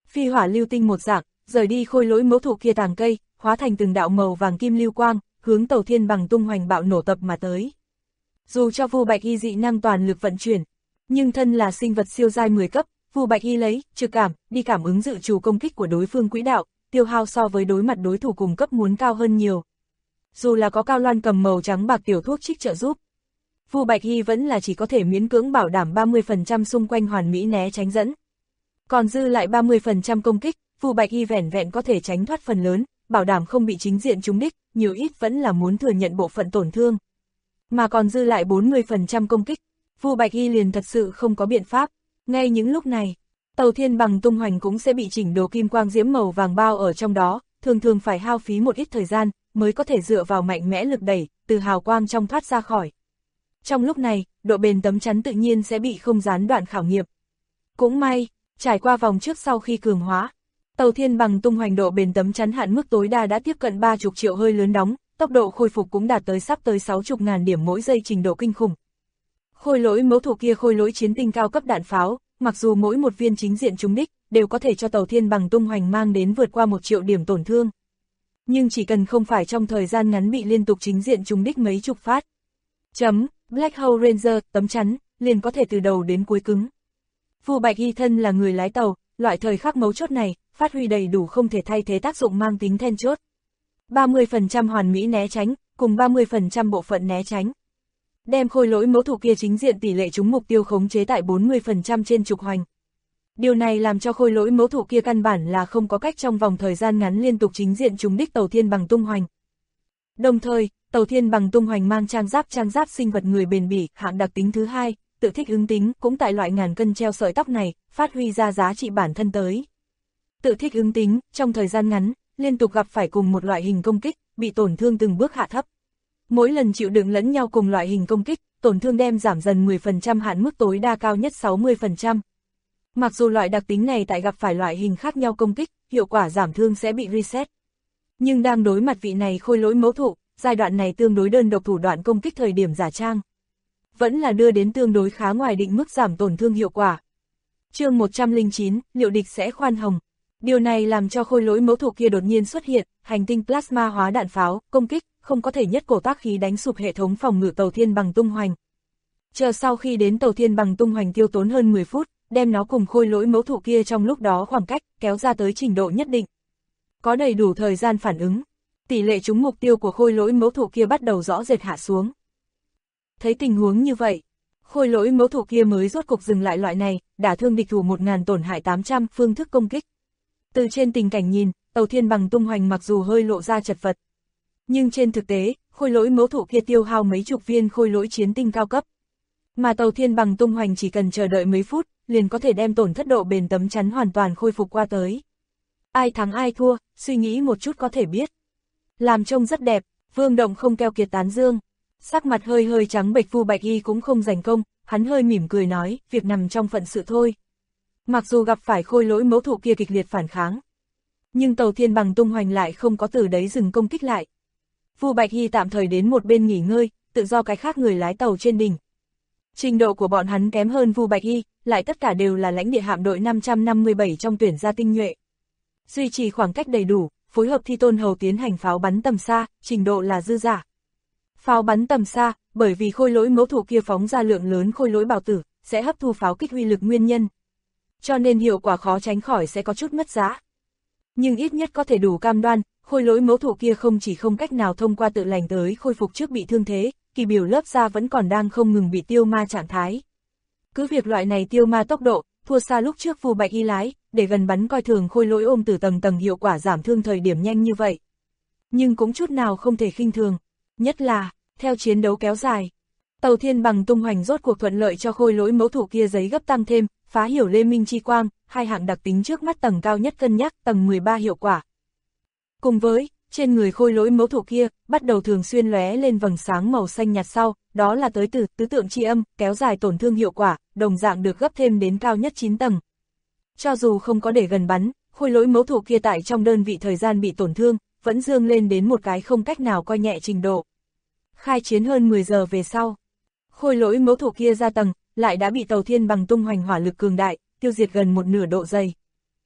phi hỏa lưu tinh một dạng, rời đi khôi lỗi mẫu thụ kia tàng cây, hóa thành từng đạo màu vàng kim lưu quang, hướng Tàu Thiên Bằng tung hoành bạo nổ tập mà tới. Dù cho Vu Bạch Y dị năng toàn lực vận chuyển, nhưng thân là sinh vật siêu giai 10 cấp, Vu Bạch Y lấy trực cảm đi cảm ứng dự trù công kích của đối phương quỹ đạo, tiêu hao so với đối mặt đối thủ cùng cấp muốn cao hơn nhiều. Dù là có Cao Loan cầm màu trắng bạc tiểu thuốc trích trợ giúp, Vu Bạch Y vẫn là chỉ có thể miễn cưỡng bảo đảm 30% xung quanh hoàn mỹ né tránh dẫn. Còn dư lại 30% công kích, Vu Bạch Y vẻn vẹn có thể tránh thoát phần lớn, bảo đảm không bị chính diện trúng đích, nhiều ít vẫn là muốn thừa nhận bộ phận tổn thương. Mà còn dư lại 40% công kích, Vu Bạch Y liền thật sự không có biện pháp. Ngay những lúc này, Tàu Thiên Bằng tung hoành cũng sẽ bị chỉnh đồ kim quang diễm màu vàng bao ở trong đó, thường thường phải hao phí một ít thời gian, mới có thể dựa vào mạnh mẽ lực đẩy, từ hào quang trong thoát ra khỏi. Trong lúc này, độ bền tấm chắn tự nhiên sẽ bị không gián đoạn khảo nghiệm. Cũng may, trải qua vòng trước sau khi cường hóa, Tàu Thiên Bằng tung hoành độ bền tấm chắn hạn mức tối đa đã tiếp cận 30 triệu hơi lớn đóng, tốc độ khôi phục cũng đạt tới sắp tới 60.000 điểm mỗi giây, trình độ kinh khủng. Khôi lỗi mẫu thụ kia khôi lỗi chiến tinh cao cấp đạn pháo, mặc dù mỗi một viên chính diện trúng đích, đều có thể cho Tàu Thiên Bằng tung hoành mang đến vượt qua 1 triệu điểm tổn thương. Nhưng chỉ cần không phải trong thời gian ngắn bị liên tục chính diện trúng đích mấy chục phát. Black Hole Ranger, tấm chắn, liền có thể từ đầu đến cuối cứng. Vu Bạch Y thân là người lái tàu, loại thời khắc mấu chốt này, phát huy đầy đủ không thể thay thế tác dụng mang tính then chốt. 30% hoàn mỹ né tránh, cùng 30% bộ phận né tránh. Đem khôi lỗi mẫu thụ kia chính diện tỷ lệ trúng mục tiêu khống chế tại 40% trên trục hoành. Điều này làm cho khôi lỗi mẫu thụ kia căn bản là không có cách trong vòng thời gian ngắn liên tục chính diện trúng đích Tàu Thiên Bằng tung hoành. Đồng thời, Tàu Thiên Bằng tung hoành mang trang giáp sinh vật người bền bỉ, hạng đặc tính thứ hai, tự thích ứng tính, cũng tại loại ngàn cân treo sợi tóc này, phát huy ra giá trị bản thân tới. Tự thích ứng tính, trong thời gian ngắn, liên tục gặp phải cùng một loại hình công kích, bị tổn thương từng bước hạ thấp. Mỗi lần chịu đựng lẫn nhau cùng loại hình công kích, tổn thương đem giảm dần 10%, hạn mức tối đa cao nhất 60%. Mặc dù loại đặc tính này tại gặp phải loại hình khác nhau công kích, hiệu quả giảm thương sẽ bị reset. Nhưng đang đối mặt vị này khôi lỗi mẫu thụ, giai đoạn này tương đối đơn độc thủ đoạn công kích thời điểm giả trang, vẫn là đưa đến tương đối khá ngoài định mức giảm tổn thương hiệu quả. Chương 109, liệu địch sẽ khoan hồng. Điều này làm cho khôi lỗi mẫu thụ kia đột nhiên xuất hiện, hành tinh plasma hóa đạn pháo, công kích, không có thể nhất cổ tác khí đánh sụp hệ thống phòng ngự Tàu Thiên Bằng tung hoành. Chờ sau khi đến Tàu Thiên Bằng tung hoành tiêu tốn hơn 10 phút, đem nó cùng khôi lỗi mẫu thụ kia trong lúc đó khoảng cách, kéo ra tới trình độ nhất định. Có đầy đủ thời gian phản ứng, tỷ lệ trúng mục tiêu của khôi lỗi mẫu thụ kia bắt đầu rõ rệt hạ xuống. Thấy tình huống như vậy, khôi lỗi mẫu thụ kia mới rốt cục dừng lại loại này, đả thương địch thủ 1000 tổn hại 800 phương thức công kích. Từ trên tình cảnh nhìn, Tàu Thiên Bằng tung hoành mặc dù hơi lộ ra chật vật, nhưng trên thực tế, khôi lỗi mẫu thụ kia tiêu hao mấy chục viên khôi lỗi chiến tinh cao cấp. Mà Tàu Thiên Bằng tung hoành chỉ cần chờ đợi mấy phút, liền có thể đem tổn thất độ bền tấm chắn hoàn toàn khôi phục qua tới. Ai thắng ai thua, suy nghĩ một chút có thể biết. Làm trông rất đẹp, Vương Động không keo kiệt tán dương. Sắc mặt hơi trắng bệch Vu Bạch Y cũng không giành công, hắn hơi mỉm cười nói, việc nằm trong phận sự thôi. Mặc dù gặp phải khôi lỗi mẫu thụ kia kịch liệt phản kháng, nhưng Tàu Thiên Bằng tung hoành lại không có từ đấy dừng công kích lại. Vu Bạch Y tạm thời đến một bên nghỉ ngơi, tự do cái khác người lái tàu trên đỉnh. Trình độ của bọn hắn kém hơn Vu Bạch Y, lại tất cả đều là lãnh địa hạm đội 557 trong tuyển gia tinh nhuệ. Duy trì khoảng cách đầy đủ, phối hợp Thi Tôn Hầu tiến hành pháo bắn tầm xa, trình độ là dư giả. Pháo bắn tầm xa, bởi vì khôi lỗi mẫu thụ kia phóng ra lượng lớn khôi lỗi bào tử, sẽ hấp thu pháo kích uy lực nguyên nhân. Cho nên hiệu quả khó tránh khỏi sẽ có chút mất giá. Nhưng ít nhất có thể đủ cam đoan, khôi lỗi mẫu thụ kia không chỉ không cách nào thông qua tự lành tới khôi phục trước bị thương thế, kỳ biểu lớp da vẫn còn đang không ngừng bị tiêu ma trạng thái. Cứ việc loại này tiêu ma tốc độ, thua xa lúc trước Vu Bạch Y lái, để gần bắn coi thường khôi lỗi ôm từ tầng hiệu quả giảm thương thời điểm nhanh như vậy. Nhưng cũng chút nào không thể khinh thường, nhất là, theo chiến đấu kéo dài. Tàu Thiên Bằng tung hoành rốt cuộc thuận lợi cho khôi lỗi mẫu thụ kia giấy gấp tăng thêm, phá hiểu lê minh chi quang, hai hạng đặc tính trước mắt tầng cao nhất cân nhắc, tầng 13 hiệu quả. Cùng với, trên người khôi lỗi mẫu thụ kia, bắt đầu thường xuyên lóe lên vầng sáng màu xanh nhạt sau, đó là tới từ tứ tượng chi âm, kéo dài tổn thương hiệu quả, đồng dạng được gấp thêm đến cao nhất 9 tầng. Cho dù không có để gần bắn, khôi lỗi mẫu thụ kia tại trong đơn vị thời gian bị tổn thương, vẫn dương lên đến một cái không cách nào coi nhẹ trình độ. Khai chiến hơn 10 giờ về sau, khôi lỗi mẫu thụ kia ra tầng, lại đã bị Tàu Thiên Bằng tung hoành hỏa lực cường đại, tiêu diệt gần một nửa độ dày.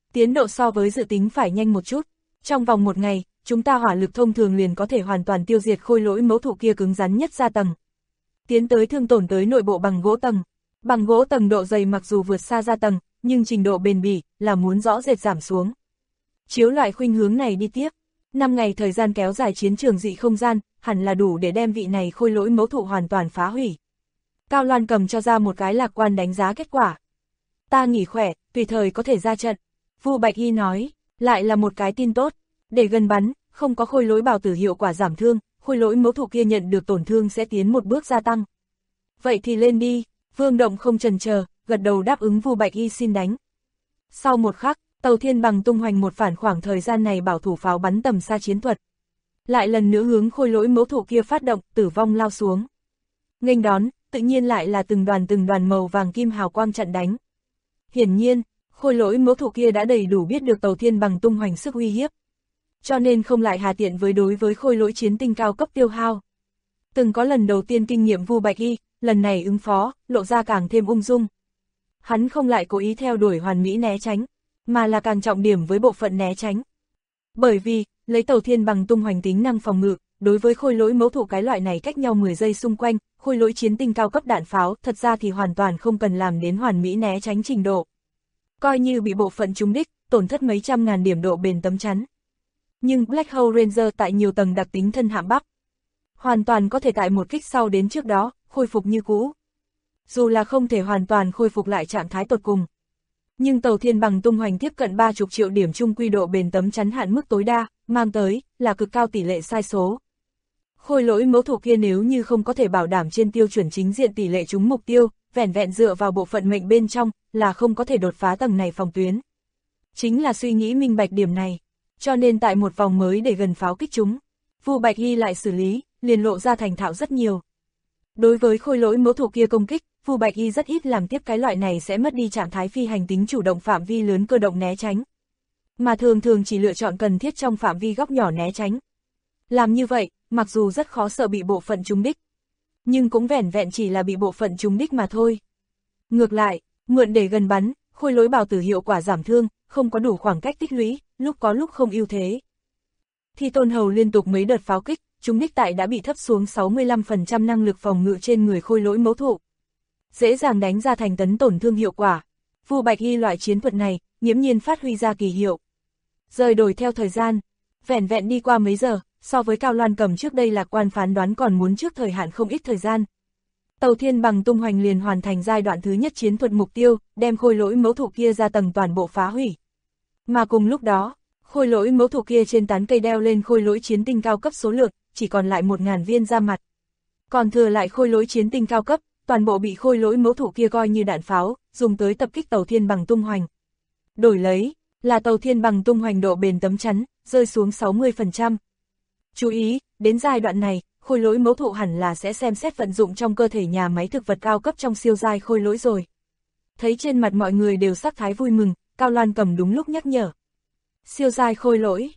Tiến độ so với dự tính phải nhanh một chút. Trong vòng 1 ngày, chúng ta hỏa lực thông thường liền có thể hoàn toàn tiêu diệt khôi lỗi mẫu thụ kia cứng rắn nhất gia tầng. Tiến tới thương tổn tới nội bộ bằng gỗ tầng. Bằng gỗ tầng độ dày mặc dù vượt xa gia tầng, nhưng trình độ bền bỉ là muốn rõ rệt giảm xuống. Chiếu loại khuynh hướng này đi tiếp, 5 ngày thời gian kéo dài chiến trường dị không gian, hẳn là đủ để đem vị này khôi lỗi mẫu thụ hoàn toàn phá hủy. Cao Loan Cầm cho ra một cái lạc quan đánh giá kết quả. Ta nghỉ khỏe, tùy thời có thể ra trận. Vu Bạch Hy nói, lại là một cái tin tốt, để gần bắn, không có khôi lỗi bào tử hiệu quả giảm thương, khôi lỗi mẫu thụ kia nhận được tổn thương sẽ tiến một bước gia tăng. Vậy thì lên đi, Vương Động không chần chờ, gật đầu đáp ứng Vu Bạch Hy xin đánh. Sau một khắc, tàu thiên bằng tung hoành một phản khoảng thời gian này bảo thủ pháo bắn tầm xa chiến thuật. Lại lần nữa hướng khôi lỗi mẫu thụ kia phát động, tử vong lao xuống. Nghênh đón, tự nhiên lại là từng đoàn màu vàng kim hào quang chặn đánh. Hiển nhiên, khôi lỗi mẫu thụ kia đã đầy đủ biết được tàu thiên bằng tung hoành sức uy hiếp. Cho nên không lại hà tiện đối với khôi lỗi chiến tinh cao cấp tiêu hao. Từng có lần đầu tiên kinh nghiệm Vu Bạch Hy, lần này ứng phó, lộ ra càng thêm ung dung. Hắn không lại cố ý theo đuổi hoàn mỹ né tránh, mà là càng trọng điểm với bộ phận né tránh. Bởi vì, lấy tàu thiên bằng tung hoành tính năng phòng ngự, đối với khôi lỗi mẫu thụ cái loại này cách nhau 10 giây xung quanh, khôi lỗi chiến tinh cao cấp đạn pháo, thật ra thì hoàn toàn không cần làm đến hoàn mỹ né tránh trình độ. Coi như bị bộ phận trúng đích, tổn thất mấy trăm ngàn điểm độ bền tấm chắn. Nhưng Black Hole Ranger tại nhiều tầng đặc tính thân hạm bắp, hoàn toàn có thể tại một kích sau đến trước đó, khôi phục như cũ. Dù là không thể hoàn toàn khôi phục lại trạng thái tột cùng. Nhưng tàu thiên bằng tung hoành tiếp cận 30 triệu điểm trung quy độ bền tấm chắn hạn mức tối đa, mang tới, là cực cao tỷ lệ sai số. Khôi lỗi mẫu thụ kia nếu như không có thể bảo đảm trên tiêu chuẩn chính diện tỷ lệ trúng mục tiêu, vẻn vẹn dựa vào bộ phận mệnh bên trong, là không có thể đột phá tầng này phòng tuyến. Chính là suy nghĩ minh bạch điểm này, cho nên tại một vòng mới để gần pháo kích chúng, Vu Bạch Hy lại xử lý, liền lộ ra thành thạo rất nhiều. Đối với khôi lỗi mẫu thụ kia công kích, Vu Bạch Hy rất ít làm tiếp cái loại này sẽ mất đi trạng thái phi hành tính chủ động phạm vi lớn cơ động né tránh. Mà thường chỉ lựa chọn cần thiết trong phạm vi góc nhỏ né tránh. Làm như vậy, mặc dù rất khó sợ bị bộ phận trúng đích, nhưng cũng vẻn vẹn chỉ là bị bộ phận trúng đích mà thôi. Ngược lại, mượn để gần bắn, khôi lỗi bào tử hiệu quả giảm thương, không có đủ khoảng cách tích lũy, lúc có lúc không ưu thế. Thì Tôn Hầu liên tục mấy đợt pháo kích, trúng đích tại đã bị thấp xuống 65% năng lực phòng ngự trên người khôi lỗi mẫu thụ. Dễ dàng đánh ra thành tấn tổn thương hiệu quả. Vu Bạch Hy loại chiến thuật này, nghiễm nhiên phát huy ra kỳ hiệu. Rời đổi theo thời gian, vẻn vẹn đi qua mấy giờ, so với Cao Loan Cầm trước đây lạc quan phán đoán còn muốn trước thời hạn không ít thời gian. Tàu thiên bằng tung hoành liền hoàn thành giai đoạn thứ nhất chiến thuật mục tiêu, đem khôi lỗi mẫu thụ kia ra tầng toàn bộ phá hủy. Mà cùng lúc đó, khôi lỗi mẫu thụ kia trên tán cây đeo lên khôi lỗi chiến tinh cao cấp số lượng, chỉ còn lại 1000 viên ra mặt. Còn thừa lại khôi lỗi chiến tinh cao cấp, toàn bộ bị khôi lỗi mẫu thụ kia coi như đạn pháo, dùng tới tập kích tàu thiên bằng tung hoành. Đổi lấy, là tàu thiên bằng tung hoành độ bền tấm chắn, rơi xuống 60%. Chú ý, đến giai đoạn này, khôi lỗi mẫu thụ hẳn là sẽ xem xét vận dụng trong cơ thể nhà máy thực vật cao cấp trong siêu giai khôi lỗi rồi. Thấy trên mặt mọi người đều sắc thái vui mừng, Cao Loan Cầm đúng lúc nhắc nhở. Siêu giai khôi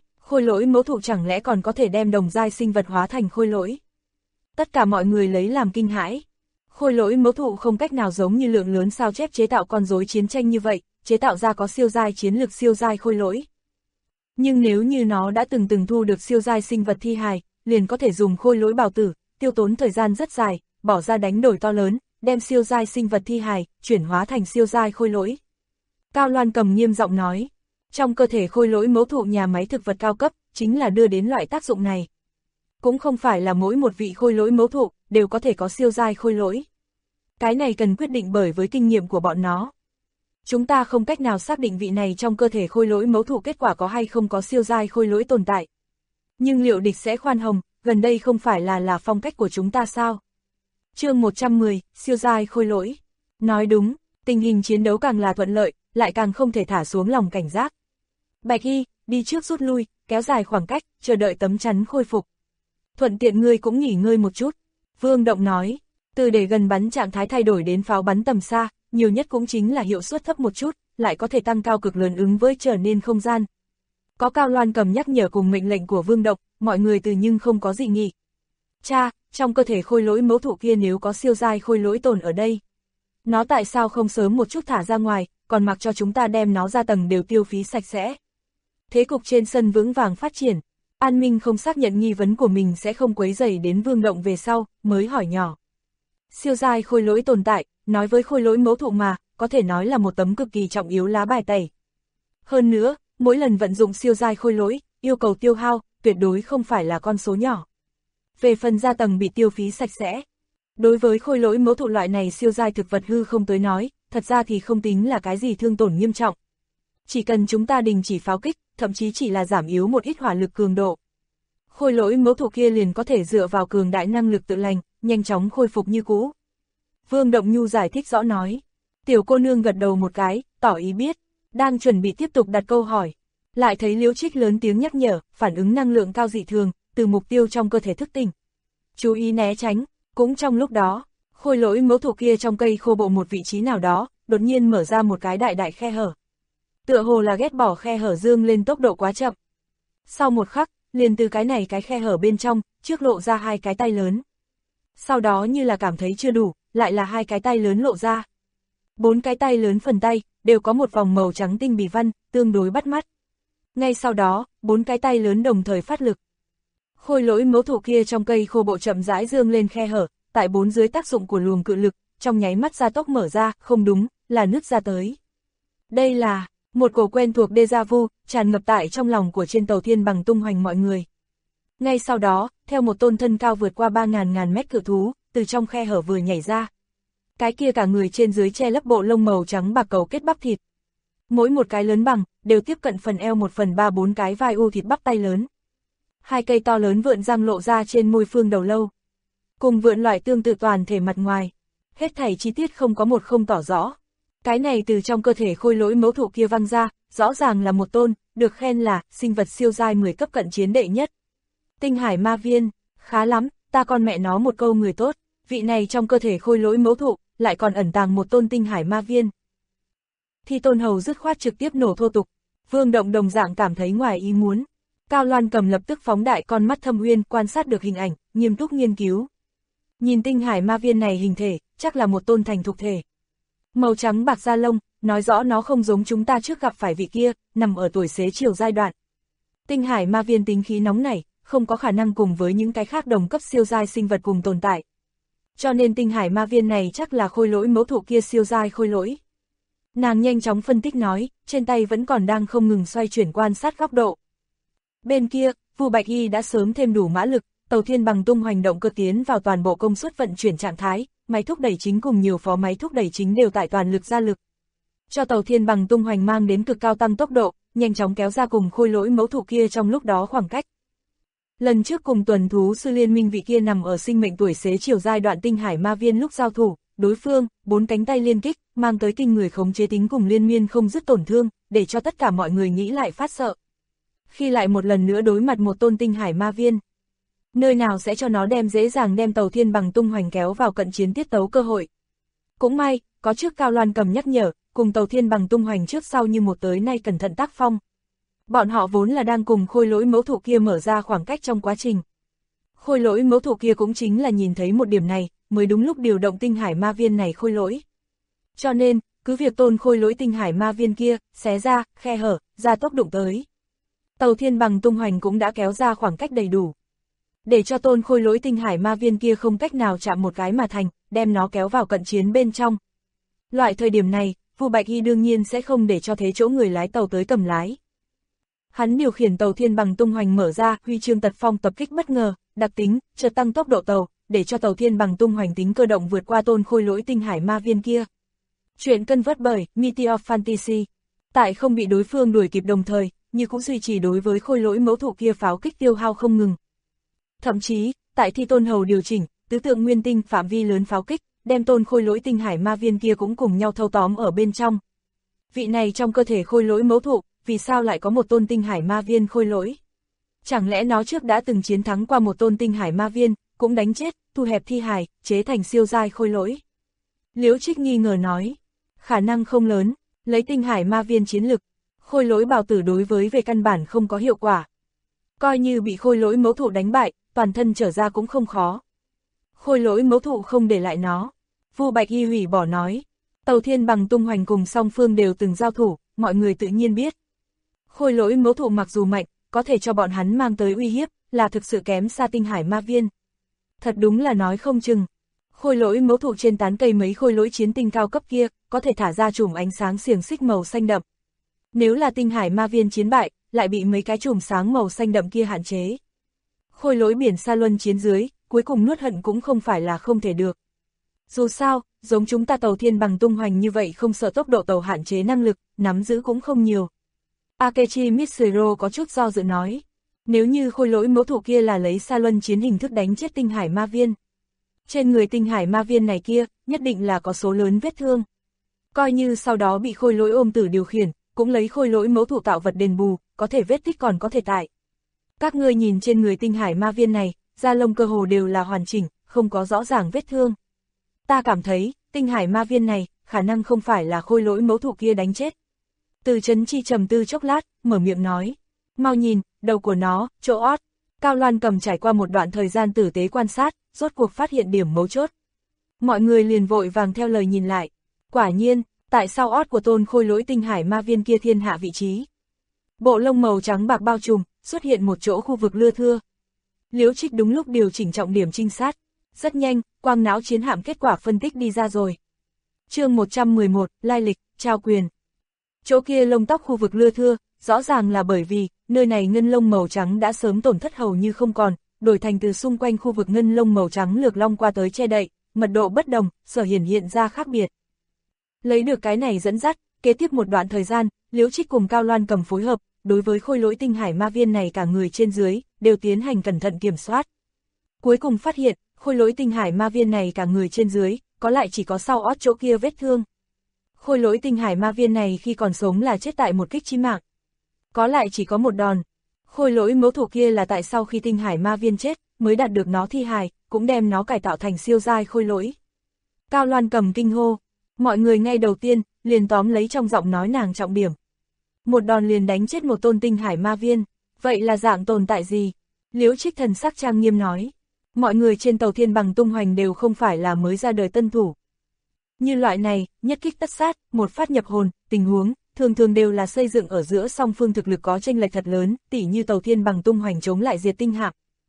lỗi mẫu thụ chẳng lẽ còn có thể đem đồng giai sinh vật hóa thành khôi lỗi? Tất cả mọi người lấy làm kinh hãi. Khôi lỗi mẫu thụ không cách nào giống như lượng lớn sao chép chế tạo con rối chiến tranh như vậy, chế tạo ra có siêu giai chiến lực siêu giai khôi lỗi. Nhưng nếu như nó đã từng thu được siêu giai sinh vật thi hài, liền có thể dùng khôi lỗi bào tử, tiêu tốn thời gian rất dài, bỏ ra đánh đổi to lớn, đem siêu giai sinh vật thi hài, chuyển hóa thành siêu giai khôi lỗi. Cao Loan Cầm nghiêm giọng nói, trong cơ thể khôi lỗi mẫu thụ nhà máy thực vật cao cấp, chính là đưa đến loại tác dụng này. Cũng không phải là mỗi một vị khôi lỗi mẫu thụ, đều có thể có siêu giai khôi lỗi. Cái này cần quyết định bởi với kinh nghiệm của bọn nó. Chúng ta không cách nào xác định vị này trong cơ thể khôi lỗi mẫu thụ kết quả có hay không có siêu giai khôi lỗi tồn tại. Nhưng liệu địch sẽ khoan hồng, gần đây không phải là phong cách của chúng ta sao? Chương 110, siêu giai khôi lỗi. Nói đúng, tình hình chiến đấu càng là thuận lợi, lại càng không thể thả xuống lòng cảnh giác. Bạch Hy, đi trước rút lui, kéo dài khoảng cách, chờ đợi tấm chắn khôi phục. Thuận tiện ngươi cũng nghỉ ngơi một chút. Vương Động nói, từ để gần bắn trạng thái thay đổi đến pháo bắn tầm xa, nhiều nhất cũng chính là hiệu suất thấp một chút, lại có thể tăng cao cực lớn ứng với trở nên không gian. Có Cao Loan Cầm nhắc nhở cùng mệnh lệnh của Vương Động, mọi người từ nhưng không có dị nghị. Cha, trong cơ thể khôi lỗi mẫu thụ kia nếu có siêu giai khôi lỗi tồn ở đây, nó tại sao không sớm một chút thả ra ngoài, còn mặc cho chúng ta đem nó ra tầng đều tiêu phí sạch sẽ. Thế cục trên sân vững vàng phát triển, An Minh không xác nhận nghi vấn của mình sẽ không quấy rầy đến Vương Động về sau, mới hỏi nhỏ. Siêu giai khôi lỗi tồn tại, nói với khôi lỗi mẫu thụ mà, có thể nói là một tấm cực kỳ trọng yếu lá bài tẩy. Hơn nữa, mỗi lần vận dụng siêu giai khôi lỗi, yêu cầu tiêu hao, tuyệt đối không phải là con số nhỏ. Về phần gia tầng bị tiêu phí sạch sẽ, đối với khôi lỗi mẫu thụ loại này siêu giai thực vật hư không tới nói, thật ra thì không tính là cái gì thương tổn nghiêm trọng. Chỉ cần chúng ta đình chỉ pháo kích, thậm chí chỉ là giảm yếu một ít hỏa lực cường độ. Khôi lỗi mẫu thụ kia liền có thể dựa vào cường đại năng lực tự lành, nhanh chóng khôi phục như cũ. Vương Động Nhu giải thích rõ nói. Tiểu cô nương gật đầu một cái, tỏ ý biết, đang chuẩn bị tiếp tục đặt câu hỏi. Lại thấy Liễu Trích lớn tiếng nhắc nhở, phản ứng năng lượng cao dị thường, từ mục tiêu trong cơ thể thức tỉnh. Chú ý né tránh, cũng trong lúc đó, khôi lỗi mẫu thụ kia trong cây khô bộ một vị trí nào đó, đột nhiên mở ra một cái đại đại khe hở. Tựa hồ là ghét bỏ khe hở dương lên tốc độ quá chậm. Sau một khắc, liền từ cái khe hở bên trong, trước lộ ra hai cái tay lớn. Sau đó như là cảm thấy chưa đủ, lại là hai cái tay lớn lộ ra. 4 cái tay lớn phần tay, đều có một vòng màu trắng tinh bì văn, tương đối bắt mắt. Ngay sau đó, 4 cái tay lớn đồng thời phát lực. Khôi lỗi mẫu thụ kia trong cây khô bộ chậm rãi dương lên khe hở, tại 4 dưới tác dụng của luồng cự lực, trong nháy mắt gia tốc mở ra, không đúng, là nứt ra tới. Đây là một cổ quen thuộc déjà vu, tràn ngập tại trong lòng của trên tàu thiên bằng tung hoành mọi người. Ngay sau đó, theo một tôn thân cao vượt qua 3.000 mét cự thú, từ trong khe hở vừa nhảy ra. Cái kia cả người trên dưới che lấp bộ lông màu trắng bạc cầu kết bắp thịt. Mỗi một cái lớn bằng, đều tiếp cận phần eo 1/3-4 cái vai u thịt bắp tay lớn. Hai cây to lớn vượn răng lộ ra trên môi phương đầu lâu. Cùng vượn loại tương tự toàn thể mặt ngoài. Hết thảy chi tiết không có một không tỏ rõ. Cái này từ trong cơ thể khôi lỗi mẫu thụ kia văng ra, rõ ràng là một tôn, được khen là sinh vật siêu giai 10 cấp cận chiến đệ nhất. Tinh hải ma viên, khá lắm, ta con mẹ nó một câu người tốt, vị này trong cơ thể khôi lỗi mẫu thụ, lại còn ẩn tàng một tôn tinh hải ma viên. Thi Tôn Hầu dứt khoát trực tiếp nổ thô tục, Vương Động đồng dạng cảm thấy ngoài ý muốn. Cao Loan Cầm lập tức phóng đại con mắt thâm uyên quan sát được hình ảnh, nghiêm túc nghiên cứu. Nhìn tinh hải ma viên này hình thể, chắc là một tôn thành thục thể. Màu trắng bạc da lông, nói rõ nó không giống chúng ta trước gặp phải vị kia, nằm ở tuổi xế chiều giai đoạn. Tinh hải ma viên tính khí nóng nảy, không có khả năng cùng với những cái khác đồng cấp siêu giai sinh vật cùng tồn tại. Cho nên tinh hải ma viên này chắc là khôi lỗi mẫu thụ kia siêu giai khôi lỗi. Nàng nhanh chóng phân tích nói, trên tay vẫn còn đang không ngừng xoay chuyển quan sát góc độ. Bên kia, Vu Bạch Y đã sớm thêm đủ mã lực, tàu thiên bằng tung hoành động cơ tiến vào toàn bộ công suất vận chuyển trạng thái, máy thúc đẩy chính cùng nhiều phó máy thúc đẩy chính đều tại toàn lực ra lực. Cho tàu thiên bằng tung hoành mang đến cực cao tăng tốc độ, nhanh chóng kéo ra cùng khôi lỗi mẫu thụ kia trong lúc đó khoảng cách. Lần trước cùng tuần thú sư liên minh vị kia nằm ở sinh mệnh tuổi xế chiều giai đoạn tinh hải ma viên lúc giao thủ, đối phương, 4 cánh tay liên kích, mang tới kinh người khống chế tính cùng liên miên không dứt tổn thương, để cho tất cả mọi người nghĩ lại phát sợ. Khi lại một lần nữa đối mặt một tôn tinh hải ma viên, nơi nào sẽ cho nó dễ dàng đem tàu thiên bằng tung hoành kéo vào cận chiến tiết tấu cơ hội. Cũng may, có trước Cao Loan Cầm nhắc nhở, cùng tàu thiên bằng tung hoành trước sau như một tới nay cẩn thận tác phong. Bọn họ vốn là đang cùng khôi lỗi mẫu thụ kia mở ra khoảng cách trong quá trình. Khôi lỗi mẫu thụ kia cũng chính là nhìn thấy một điểm này, mới đúng lúc điều động tinh hải ma viên này khôi lỗi. Cho nên, cứ việc tôn khôi lỗi tinh hải ma viên kia, xé ra, khe hở, ra tốc đụng tới. Tàu thiên bằng tung hoành cũng đã kéo ra khoảng cách đầy đủ. Để cho tôn khôi lỗi tinh hải ma viên kia không cách nào chạm một cái mà thành, đem nó kéo vào cận chiến bên trong. Loại thời điểm này, Vu Bạch Y đương nhiên sẽ không để cho thế chỗ người lái tàu tới cầm lái. Hắn điều khiển tàu thiên bằng tung hoành mở ra, huy chương tật phong tập kích bất ngờ, đặc tính, chợt tăng tốc độ tàu, để cho tàu thiên bằng tung hoành tính cơ động vượt qua tôn khôi lỗi tinh hải ma viên kia. Chuyện cân vớt bởi Meteor Fantasy. Tại không bị đối phương đuổi kịp đồng thời, nhưng cũng duy trì đối với khôi lỗi mẫu thụ kia pháo kích tiêu hao không ngừng. Thậm chí, tại Thi Tôn Hầu điều chỉnh, tứ tượng nguyên tinh phạm vi lớn pháo kích, đem tôn khôi lỗi tinh hải ma viên kia cũng cùng nhau thâu tóm ở bên trong. Vị này trong cơ thể khôi lỗi mẫu thụ, vì sao lại có một tôn tinh hải ma viên khôi lỗi? Chẳng lẽ nó trước đã từng chiến thắng qua một tôn tinh hải ma viên, cũng đánh chết, thu hẹp thi hài, chế thành siêu giai khôi lỗi? Liễu Trích nghi ngờ nói, khả năng không lớn, lấy tinh hải ma viên chiến lực, khôi lỗi bào tử đối với về căn bản không có hiệu quả. Coi như bị khôi lỗi mẫu thụ đánh bại, toàn thân trở ra cũng không khó. Khôi lỗi mẫu thụ không để lại nó. Vu Bạch Y hủy bỏ nói, Tàu Thiên Bằng tung hoành cùng song phương đều từng giao thủ, mọi người tự nhiên biết. Khôi lỗi mẫu thụ mặc dù mạnh, có thể cho bọn hắn mang tới uy hiếp, là thực sự kém xa tinh hải ma viên. Thật đúng là nói không chừng. Khôi lỗi mẫu thụ trên tán cây mấy khôi lỗi chiến tinh cao cấp kia, có thể thả ra chùm ánh sáng xiềng xích màu xanh đậm. Nếu là tinh hải ma viên chiến bại, lại bị mấy cái chùm sáng màu xanh đậm kia hạn chế. Khôi lỗi biển Sa Luân chiến dưới, cuối cùng nuốt hận cũng không phải là không thể được. Dù sao, giống chúng ta Tàu Thiên Bằng tung hoành như vậy không sợ tốc độ tàu hạn chế năng lực, nắm giữ cũng không nhiều. Akechi Mitsuro có chút do dự nói. Nếu như khôi lỗi mẫu thụ kia là lấy Sa Luân chiến hình thức đánh chết tinh hải ma viên. Trên người tinh hải ma viên này kia, nhất định là có số lớn vết thương. Coi như sau đó bị khôi lỗi ôm tử điều khiển, cũng lấy khôi lỗi mẫu thụ tạo vật đền bù, có thể vết tích còn có thể tại. Các ngươi nhìn trên người tinh hải ma viên này, da lông cơ hồ đều là hoàn chỉnh, không có rõ ràng vết thương. Ta cảm thấy, tinh hải ma viên này, khả năng không phải là khôi lỗi mẫu thụ kia đánh chết. Từ Chấn Chi trầm tư chốc lát, mở miệng nói. Mau nhìn, đầu của nó, chỗ ót. Cao Loan Cầm trải qua một đoạn thời gian tử tế quan sát, rốt cuộc phát hiện điểm mấu chốt. Mọi người liền vội vàng theo lời nhìn lại. Quả nhiên, tại sao ót của tôn khôi lỗi tinh hải ma viên kia thiên hạ vị trí. Bộ lông màu trắng bạc bao trùm, xuất hiện một chỗ khu vực lưa thưa. Liễu Trích đúng lúc điều chỉnh trọng điểm trinh sát. Rất nhanh, quang não chiến hạm kết quả phân tích đi ra rồi. Chương 111, lai lịch, trao quyền. Chỗ kia lông tóc khu vực lưa thưa, rõ ràng là bởi vì, nơi này ngân lông màu trắng đã sớm tổn thất hầu như không còn, đổi thành từ xung quanh khu vực ngân lông màu trắng lược long qua tới che đậy, mật độ bất đồng, sở hiện ra khác biệt. Lấy được cái này dẫn dắt, kế tiếp một đoạn thời gian, Liễu Trích cùng Cao Loan Cầm phối hợp, đối với khôi lỗi tinh hải ma viên này cả người trên dưới, đều tiến hành cẩn thận kiểm soát. Cuối cùng phát hiện, khôi lỗi tinh hải ma viên này cả người trên dưới, có lại chỉ có sau ót chỗ kia vết thương. Khôi lỗi tinh hải ma viên này khi còn sống là chết tại một kích chí mạng. Có lại chỉ có một đòn. Khôi lỗi mẫu thụ kia là tại sau khi tinh hải ma viên chết, mới đạt được nó thi hài, cũng đem nó cải tạo thành siêu giai khôi lỗi. Cao Loan Cầm kinh hô. Mọi người ngay đầu tiên, liền tóm lấy trong giọng nói nàng trọng điểm. Một đòn liền đánh chết một tôn tinh hải ma viên. Vậy là dạng tồn tại gì? Liễu Trích thần sắc trang nghiêm nói. Mọi người trên Tàu Thiên Bằng tung hoành đều không phải là mới ra đời tân thủ. Như loại này, nhất kích tất sát, một phát nhập hồn, tình huống, thường thường đều là xây dựng ở giữa song phương thực lực có chênh lệch thật lớn, tỉ như Tàu Thiên Bằng tung hoành chống lại diệt tinh hạm.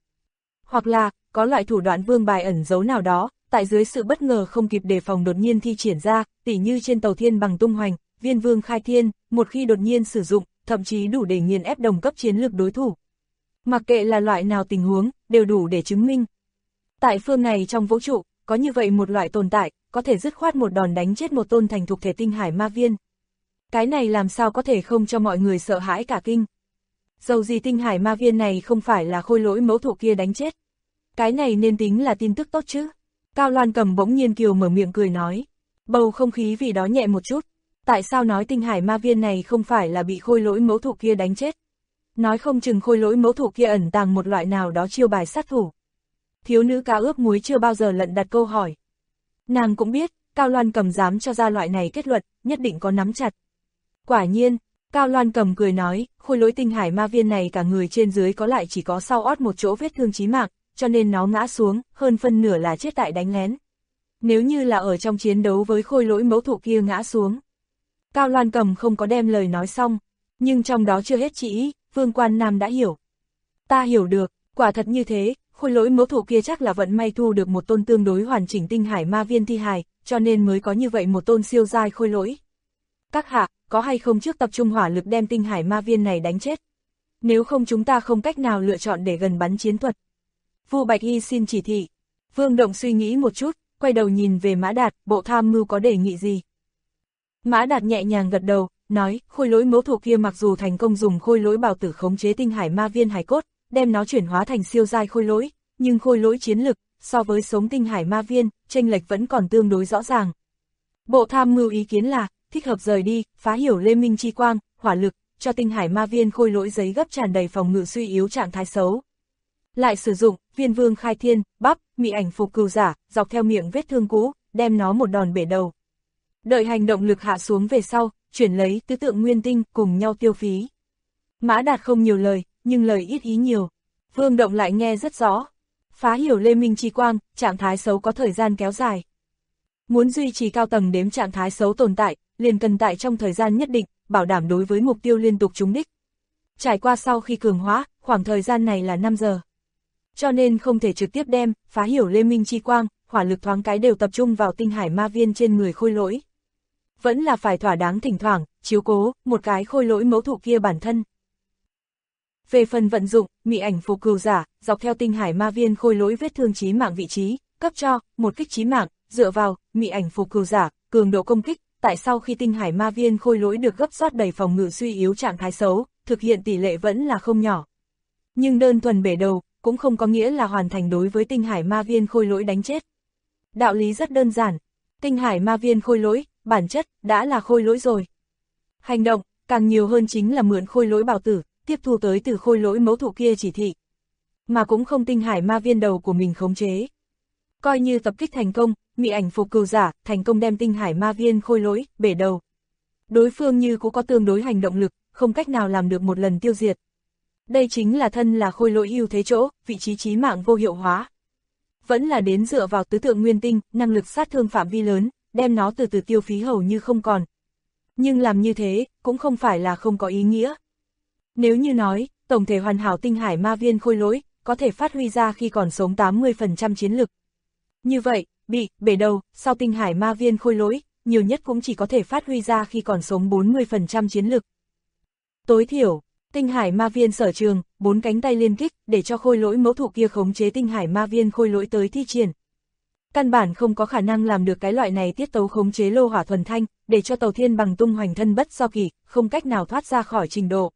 Hoặc là, có loại thủ đoạn vương bài ẩn giấu nào đó, tại dưới sự bất ngờ không kịp đề phòng đột nhiên thi triển ra, tỉ như trên Tàu Thiên Bằng tung hoành, Viên Vương khai thiên, một khi đột nhiên sử dụng, thậm chí đủ để nghiền ép đồng cấp chiến lược đối thủ. Mặc kệ là loại nào tình huống, đều đủ để chứng minh. Tại phương này trong vũ trụ, có như vậy một loại tồn tại, có thể dứt khoát một đòn đánh chết một tôn thành thục thể tinh hải ma viên. Cái này làm sao có thể không cho mọi người sợ hãi cả kinh. Dầu gì tinh hải ma viên này không phải là khôi lỗi mẫu thụ kia đánh chết. Cái này nên tính là tin tức tốt chứ. Cao Loan Cầm bỗng nhiên kiều mở miệng cười nói. Bầu không khí vì đó nhẹ một chút. Tại sao nói tinh hải ma viên này không phải là bị khôi lỗi mẫu thụ kia đánh chết? Nói không chừng khôi lỗi mẫu thụ kia ẩn tàng một loại nào đó chiêu bài sát thủ. Thiếu nữ cá ướp muối chưa bao giờ lận đặt câu hỏi. Nàng cũng biết, Cao Loan Cầm dám cho ra loại này kết luận, nhất định có nắm chặt. Quả nhiên, Cao Loan Cầm cười nói, khôi lỗi tinh hải ma viên này cả người trên dưới có lại chỉ có sau ót một chỗ vết thương chí mạng, cho nên nó ngã xuống, hơn phân nửa là chết tại đánh lén. Nếu như là ở trong chiến đấu với khôi lỗi mẫu thụ kia ngã xuống. Cao Loan Cầm không có đem lời nói xong, nhưng trong đó chưa hết chỉ, Vương Quan Nam đã hiểu. Ta hiểu được, quả thật như thế, khôi lỗi mẫu thụ kia chắc là vận may thu được một tôn tương đối hoàn chỉnh tinh hải ma viên thi hài, cho nên mới có như vậy một tôn siêu giai khôi lỗi. Các hạ, có hay không trước tập trung hỏa lực đem tinh hải ma viên này đánh chết? Nếu không chúng ta không cách nào lựa chọn để gần bắn chiến thuật. Vu Bạch Y xin chỉ thị. Vương Động suy nghĩ một chút, quay đầu nhìn về Mã Đạt, bộ tham mưu có đề nghị gì? Mã Đạt nhẹ nhàng gật đầu, nói, khôi lỗi mẫu thụ kia mặc dù thành công dùng khôi lỗi bào tử khống chế tinh hải ma viên hài cốt, đem nó chuyển hóa thành siêu giai khôi lỗi, nhưng khôi lỗi chiến lực, so với sống tinh hải ma viên, chênh lệch vẫn còn tương đối rõ ràng. Bộ tham mưu ý kiến là, thích hợp rời đi, phá hiểu Lê Minh chi quang, hỏa lực, cho tinh hải ma viên khôi lỗi giấy gấp tràn đầy phòng ngự suy yếu trạng thái xấu. Lại sử dụng, Viên Vương khai thiên, bắp, mị ảnh phục cừu giả, dọc theo miệng vết thương cũ, đem nó một đòn bể đầu. Đợi hành động lực hạ xuống về sau, chuyển lấy tứ tượng nguyên tinh cùng nhau tiêu phí. Mã Đạt không nhiều lời, nhưng lời ít ý nhiều. Vương Động lại nghe rất rõ. Phá hiểu Lê Minh chi quang, trạng thái xấu có thời gian kéo dài. Muốn duy trì cao tầng đếm trạng thái xấu tồn tại, liền cần tại trong thời gian nhất định, bảo đảm đối với mục tiêu liên tục trúng đích. Trải qua sau khi cường hóa, khoảng thời gian này là 5 giờ. Cho nên không thể trực tiếp đem, phá hiểu Lê Minh chi quang, hỏa lực thoáng cái đều tập trung vào tinh hải ma viên trên người khôi lỗi. Vẫn là phải thỏa đáng thỉnh thoảng, chiếu cố, một cái khôi lỗi mẫu thụ kia bản thân. Về phần vận dụng, mị ảnh phù cừu giả, dọc theo tinh hải ma viên khôi lỗi vết thương chí mạng vị trí, cấp cho, một kích chí mạng, dựa vào, mị ảnh phù cừu giả, cường độ công kích, tại sau khi tinh hải ma viên khôi lỗi được gấp rót đầy phòng ngự suy yếu trạng thái xấu, thực hiện tỷ lệ vẫn là không nhỏ. Nhưng đơn thuần bể đầu, cũng không có nghĩa là hoàn thành đối với tinh hải ma viên khôi lỗi đánh chết. Đạo lý rất đơn giản, tinh hải ma viên khôi lỗi, bản chất, đã là khôi lỗi rồi. Hành động, càng nhiều hơn chính là mượn khôi lỗi bào tử, tiếp thu tới từ khôi lỗi mẫu thụ kia chỉ thị. Mà cũng không tinh hải ma viên đầu của mình khống chế. Coi như tập kích thành công, mị ảnh phù cừu giả, thành công đem tinh hải ma viên khôi lỗi, bể đầu. Đối phương như cũng có tương đối hành động lực, không cách nào làm được một lần tiêu diệt. Đây chính là thân là khôi lỗi ưu thế chỗ, vị trí chí mạng vô hiệu hóa. Vẫn là đến dựa vào tứ tượng nguyên tinh, năng lực sát thương phạm vi lớn, đem nó từ từ tiêu phí hầu như không còn. Nhưng làm như thế, cũng không phải là không có ý nghĩa. Nếu như nói, tổng thể hoàn hảo tinh hải ma viên khôi lỗi, có thể phát huy ra khi còn sống 80% chiến lực. Như vậy, bị, bể đầu, sau tinh hải ma viên khôi lỗi, nhiều nhất cũng chỉ có thể phát huy ra khi còn sống 40% chiến lực. Tối thiểu, tinh hải ma viên sở trường, 4 cánh tay liên kích, để cho khôi lỗi mẫu thụ kia khống chế tinh hải ma viên khôi lỗi tới thi triển. Căn bản không có khả năng làm được cái loại này tiết tấu khống chế lô hỏa thuần thanh, để cho Tàu Thiên Bằng tung hoành thân bất do kỳ, không cách nào thoát ra khỏi trình độ.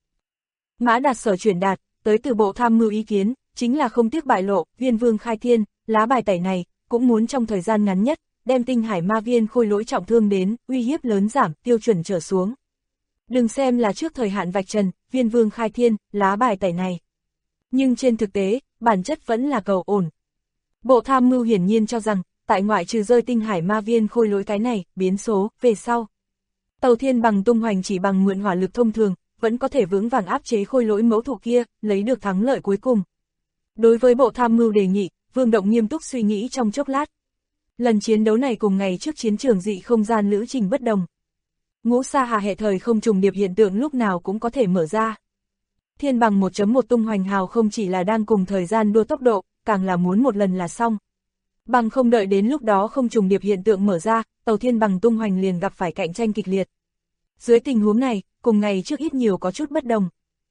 Mã Đạt sở chuyển đạt, tới từ bộ tham mưu ý kiến, chính là không tiếc bại lộ, Viên Vương khai thiên, lá bài tẩy này, cũng muốn trong thời gian ngắn nhất, đem tinh hải ma viên khôi lỗi trọng thương đến, uy hiếp lớn giảm, tiêu chuẩn trở xuống. Đừng xem là trước thời hạn vạch trần, Viên Vương khai thiên, lá bài tẩy này. Nhưng trên thực tế, bản chất vẫn là cầu ổn. Bộ tham mưu hiển nhiên cho rằng, tại ngoại trừ rơi tinh hải ma viên khôi lỗi cái này, biến số, về sau. Tàu Thiên Bằng tung hoành chỉ bằng mượn hỏa lực thông thường, vẫn có thể vững vàng áp chế khôi lỗi mẫu thụ kia, lấy được thắng lợi cuối cùng. Đối với bộ tham mưu đề nghị, Vương Động nghiêm túc suy nghĩ trong chốc lát. Lần chiến đấu này cùng ngày trước chiến trường dị không gian lữ trình bất đồng. Ngũ sa hà hệ thời không trùng điệp hiện tượng lúc nào cũng có thể mở ra. Thiên Bằng 1.1 tung hoành hào không chỉ là đang cùng thời gian đua tốc độ, càng là muốn một lần là xong. Bằng không đợi đến lúc đó không trùng điệp hiện tượng mở ra, Tàu Thiên Bằng tung hoành liền gặp phải cạnh tranh kịch liệt. Dưới tình huống này, cùng ngày trước ít nhiều có chút bất đồng.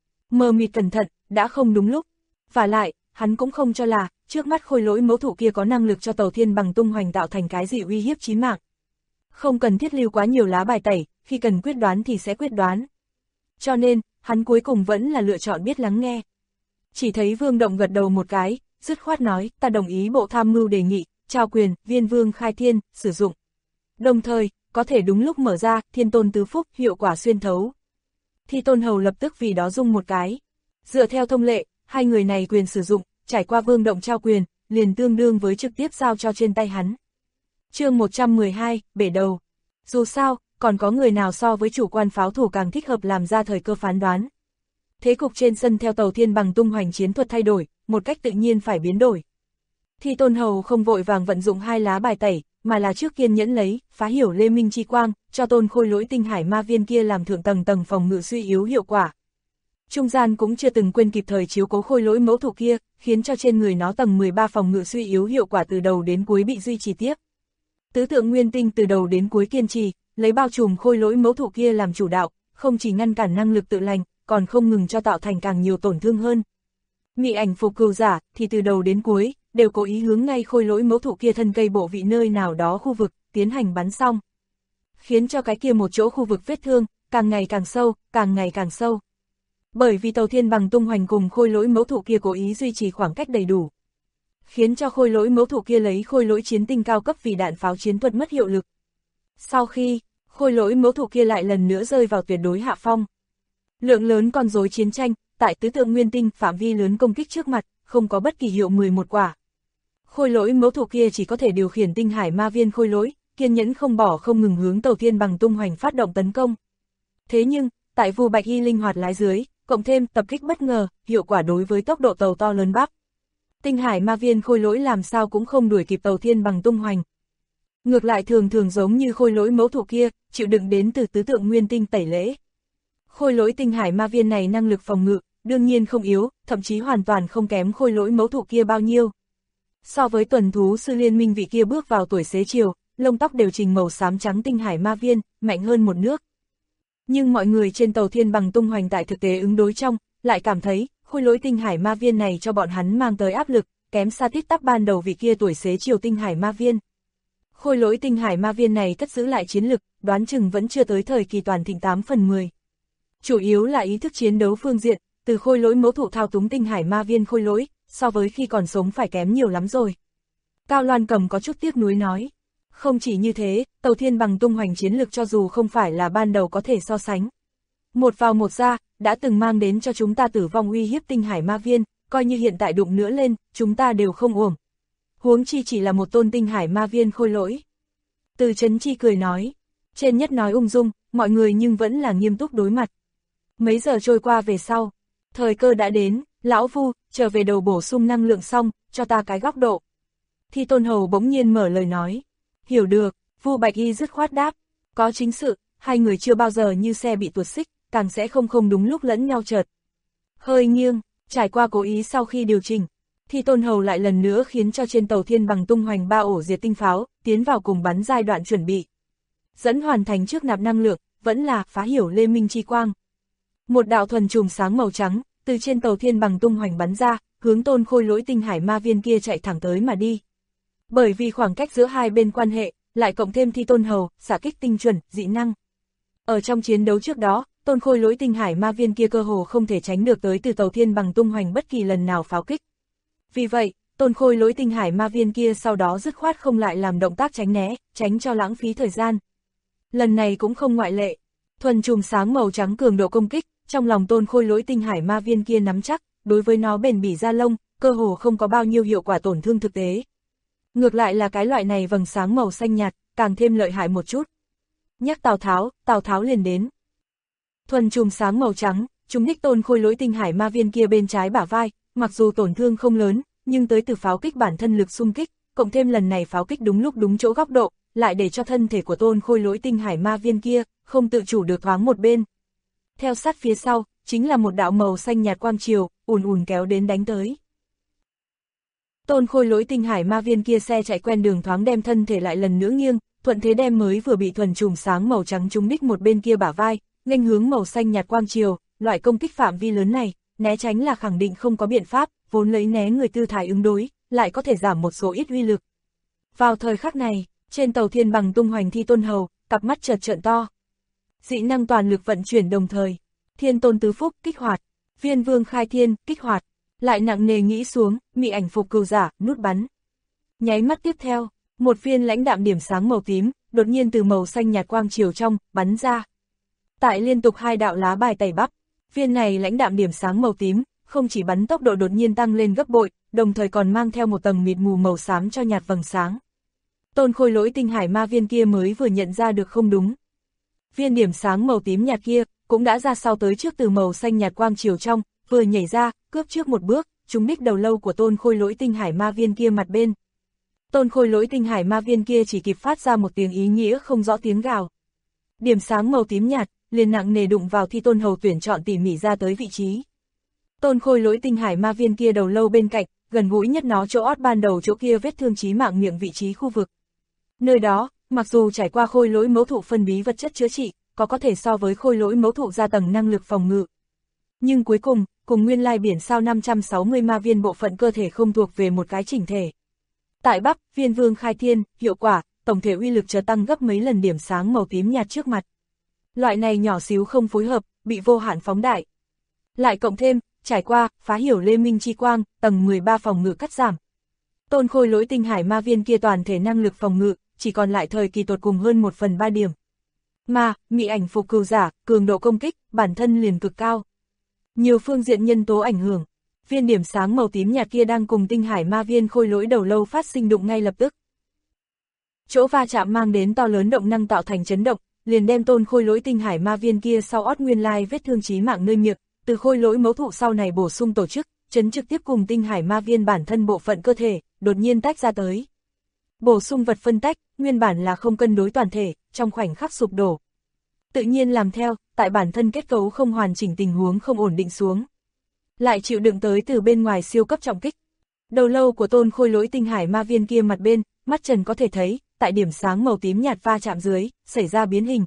Mờ mịt cẩn thận, đã không đúng lúc. Và lại, hắn cũng không cho là, trước mắt khôi lỗi mẫu thụ kia có năng lực cho Tàu Thiên Bằng tung hoành tạo thành cái gì uy hiếp chí mạng. Không cần thiết lưu quá nhiều lá bài tẩy, khi cần quyết đoán thì sẽ quyết đoán. Cho nên, hắn cuối cùng vẫn là lựa chọn biết lắng nghe. Chỉ thấy Vương Động gật đầu một cái, dứt khoát nói, ta đồng ý bộ tham mưu đề nghị, trao quyền, Viên Vương khai thiên, sử dụng. Đồng thời, có thể đúng lúc mở ra, thiên tôn tứ phúc, hiệu quả xuyên thấu. Thi Tôn Hầu lập tức vì đó rung một cái. Dựa theo thông lệ, hai người này quyền sử dụng, trải qua Vương Động trao quyền, liền tương đương với trực tiếp giao cho trên tay hắn. Chương 112, bể đầu. Dù sao, còn có người nào so với chủ quan pháo thủ càng thích hợp làm ra thời cơ phán đoán. Thế cục trên sân theo Tàu Thiên Bằng tung hoành chiến thuật thay đổi, một cách tự nhiên phải biến đổi. Thi Tôn Hầu không vội vàng vận dụng hai lá bài tẩy, mà là trước kiên nhẫn lấy, phá hiểu Lê Minh chi quang, cho tôn khôi lỗi tinh hải ma viên kia làm thượng tầng phòng ngự suy yếu hiệu quả. Trung gian cũng chưa từng quên kịp thời chiếu cố khôi lỗi mẫu thụ kia, khiến cho trên người nó tầng 13 phòng ngự suy yếu hiệu quả từ đầu đến cuối bị duy trì tiếp. Tứ tượng nguyên tinh từ đầu đến cuối kiên trì, lấy bao trùm khôi lỗi mẫu thụ kia làm chủ đạo, không chỉ ngăn cản năng lực tự lành, còn không ngừng cho tạo thành càng nhiều tổn thương hơn. Mị ảnh phù cừu giả thì từ đầu đến cuối đều cố ý hướng ngay khôi lỗi mẫu thụ kia thân cây bộ vị nơi nào đó khu vực tiến hành bắn xong, khiến cho cái kia một chỗ khu vực vết thương càng ngày càng sâu, càng ngày càng sâu. Bởi vì Tàu Thiên Bằng tung hoành cùng khôi lỗi mẫu thụ kia cố ý duy trì khoảng cách đầy đủ, khiến cho khôi lỗi mẫu thụ kia lấy khôi lỗi chiến tinh cao cấp vì đạn pháo chiến thuật mất hiệu lực. Sau khi khôi lỗi mẫu thụ kia lại lần nữa rơi vào tuyệt đối hạ phong, lượng lớn con rối chiến tranh tại tứ tượng nguyên tinh phạm vi lớn công kích trước mặt, không có bất kỳ hiệu 11 quả. Khôi lỗi mẫu thụ kia chỉ có thể điều khiển tinh hải ma viên khôi lỗi, kiên nhẫn không bỏ không ngừng hướng Tàu Thiên Bằng tung hoành phát động tấn công. Thế nhưng, tại Vu Bạch Y linh hoạt lái dưới, cộng thêm tập kích bất ngờ, hiệu quả đối với tốc độ tàu to lớn bắp. Tinh hải ma viên khôi lỗi làm sao cũng không đuổi kịp Tàu Thiên Bằng tung hoành. Ngược lại thường thường giống như khôi lỗi mẫu thụ kia, chịu đựng đến từ tứ tượng nguyên tinh tẩy lễ. Khôi lỗi tinh hải ma viên này năng lực phòng ngự, đương nhiên không yếu, thậm chí hoàn toàn không kém khôi lỗi mẫu thụ kia bao nhiêu. So với tuần thú sư liên minh vị kia bước vào tuổi xế chiều, lông tóc đều trình màu xám trắng tinh hải ma viên, mạnh hơn một nước. Nhưng mọi người trên tàu thiên bằng tung hoành tại thực tế ứng đối trong, lại cảm thấy, khôi lỗi tinh hải ma viên này cho bọn hắn mang tới áp lực, kém xa tít tắp ban đầu vị kia tuổi xế chiều tinh hải ma viên. Khôi lỗi tinh hải ma viên này cất giữ lại chiến lực, đoán chừng vẫn chưa tới thời kỳ toàn thịnh 8/10. Chủ yếu là ý thức chiến đấu phương diện, từ khôi lỗi mẫu thụ thao túng tinh hải ma viên khôi lỗi, so với khi còn sống phải kém nhiều lắm rồi. Cao Loan Cầm có chút tiếc nuối nói. Không chỉ như thế, tàu thiên bằng tung hoành chiến lực cho dù không phải là ban đầu có thể so sánh. Một vào một ra, đã từng mang đến cho chúng ta tử vong uy hiếp tinh hải ma viên, coi như hiện tại đụng nữa lên, chúng ta đều không uổng. Huống chi chỉ là một tôn tinh hải ma viên khôi lỗi. Từ Chấn Chi cười nói. Trên nhất nói ung dung, mọi người nhưng vẫn là nghiêm túc đối mặt. Mấy giờ trôi qua về sau, thời cơ đã đến, lão Vu, trở về đầu bổ sung năng lượng xong, cho ta cái góc độ. Thi Tôn Hầu bỗng nhiên mở lời nói. Hiểu được, Vu Bạch Y dứt khoát đáp. Có chính sự, hai người chưa bao giờ như xe bị tuột xích, càng sẽ không đúng lúc lẫn nhau chợt. Hơi nghiêng, trải qua cố ý sau khi điều chỉnh, Thi Tôn Hầu lại lần nữa khiến cho trên tàu thiên bằng tung hoành 3 ổ diệt tinh pháo, tiến vào cùng bắn giai đoạn chuẩn bị. Dẫn hoàn thành trước nạp năng lượng, vẫn là phá hiểu lê minh chi quang. Một đạo thuần chùm sáng màu trắng, từ trên tàu thiên bằng tung hoành bắn ra, hướng tôn khôi lỗi tinh hải ma viên kia chạy thẳng tới mà đi. Bởi vì khoảng cách giữa hai bên quan hệ, lại cộng thêm Thi Tôn Hầu, xạ kích tinh chuẩn, dị năng. Ở trong chiến đấu trước đó, tôn khôi lỗi tinh hải ma viên kia cơ hồ không thể tránh được tới từ tàu thiên bằng tung hoành bất kỳ lần nào pháo kích. Vì vậy, tôn khôi lỗi tinh hải ma viên kia sau đó dứt khoát không lại làm động tác tránh né, tránh cho lãng phí thời gian. Lần này cũng không ngoại lệ. Thuần chùm sáng màu trắng cường độ công kích, trong lòng tôn khôi lỗi tinh hải ma viên kia nắm chắc, đối với nó bền bỉ da lông, cơ hồ không có bao nhiêu hiệu quả tổn thương thực tế. Ngược lại là cái loại này vầng sáng màu xanh nhạt, càng thêm lợi hại một chút. Nhắc Tào Tháo liền đến. Thuần chùm sáng màu trắng, trúng đích tôn khôi lỗi tinh hải ma viên kia bên trái bả vai, mặc dù tổn thương không lớn, nhưng tới từ pháo kích bản thân lực xung kích, cộng thêm lần này pháo kích đúng lúc đúng chỗ góc độ, lại để cho thân thể của tôn khôi lỗi tinh hải ma viên kia, không tự chủ được thoáng một bên. Theo sát phía sau, chính là một đạo màu xanh nhạt quang chiều, ùn kéo đến đánh tới. Tôn khôi lỗi tinh hải ma viên kia xe chạy quen đường thoáng đem thân thể lại lần nữa nghiêng, thuận thế đem mới vừa bị thuần chùm sáng màu trắng trúng đích một bên kia bả vai, nghênh hướng màu xanh nhạt quang chiều, loại công kích phạm vi lớn này, né tránh là khẳng định không có biện pháp, vốn lấy né người tư thái ứng đối, lại có thể giảm một số ít uy lực. Vào thời khắc này, trên tàu thiên bằng tung hoành Thi Tôn Hầu, cặp mắt chợt trợn to. Dị năng toàn lực vận chuyển đồng thời, Thiên Tôn Tứ Phúc kích hoạt, Viên Vương Khai Thiên kích hoạt, lại nặng nề nghĩ xuống, mị ảnh phục cừu giả, nút bắn. Nháy mắt tiếp theo, một viên lãnh đạm điểm sáng màu tím, đột nhiên từ màu xanh nhạt quang chiều trong, bắn ra. Tại liên tục hai đạo lá bài tẩy bắp, viên này lãnh đạm điểm sáng màu tím, không chỉ bắn tốc độ đột nhiên tăng lên gấp bội, đồng thời còn mang theo một tầng mịt mù màu xám cho nhạt vầng sáng. Tôn khôi lỗi tinh hải ma viên kia mới vừa nhận ra được không đúng. Viên điểm sáng màu tím nhạt kia, cũng đã ra sau tới trước từ màu xanh nhạt quang chiều trong, vừa nhảy ra, cướp trước một bước, trúng đích đầu lâu của tôn khôi lỗi tinh hải ma viên kia mặt bên. Tôn khôi lỗi tinh hải ma viên kia chỉ kịp phát ra một tiếng ý nghĩa không rõ tiếng gào. Điểm sáng màu tím nhạt, liền nặng nề đụng vào Thi Tôn Hầu tuyển chọn tỉ mỉ ra tới vị trí. Tôn khôi lỗi tinh hải ma viên kia đầu lâu bên cạnh, gần gũi nhất nó chỗ ót ban đầu chỗ kia vết thương chí mạng miệng vị trí khu vực. Nơi đó, mặc dù trải qua khôi lỗi mẫu thụ phân bí vật chất chữa trị, có thể so với khôi lỗi mẫu thụ gia tầng năng lực phòng ngự. Nhưng cuối cùng, cùng nguyên lai biển sao 560 ma viên bộ phận cơ thể không thuộc về một cái chỉnh thể. Tại bắp, Viên Vương Khai Thiên, hiệu quả, tổng thể uy lực chợt tăng gấp mấy lần điểm sáng màu tím nhạt trước mặt. Loại này nhỏ xíu không phối hợp, bị vô hạn phóng đại. Lại cộng thêm, trải qua, phá hiểu lê minh chi quang, tầng 13 phòng ngự cắt giảm. Tôn khôi lỗi tinh hải ma viên kia toàn thể năng lực phòng ngự, chỉ còn lại thời kỳ tột cùng hơn 1/3 điểm. Mà, mị ảnh phục cừu giả, cường độ công kích, bản thân liền cực cao. Nhiều phương diện nhân tố ảnh hưởng. Viên điểm sáng màu tím nhạt kia đang cùng tinh hải ma viên khôi lỗi đầu lâu phát sinh đụng ngay lập tức. Chỗ va chạm mang đến to lớn động năng tạo thành chấn động, liền đem tôn khôi lỗi tinh hải ma viên kia sau ót nguyên lai vết thương chí mạng nơi miệng, từ khôi lỗi mẫu thụ sau này bổ sung tổ chức, chấn trực tiếp cùng tinh hải ma viên bản thân bộ phận cơ thể, đột nhiên tách ra tới. Bổ sung vật phân tách, nguyên bản là không cân đối toàn thể, trong khoảnh khắc sụp đổ. Tự nhiên làm theo, tại bản thân kết cấu không hoàn chỉnh tình huống không ổn định xuống. Lại chịu đựng tới từ bên ngoài siêu cấp trọng kích. Đầu lâu của Tôn Khôi Lỗi tinh hải ma viên kia mặt bên, mắt trần có thể thấy, tại điểm sáng màu tím nhạt va chạm dưới, xảy ra biến hình.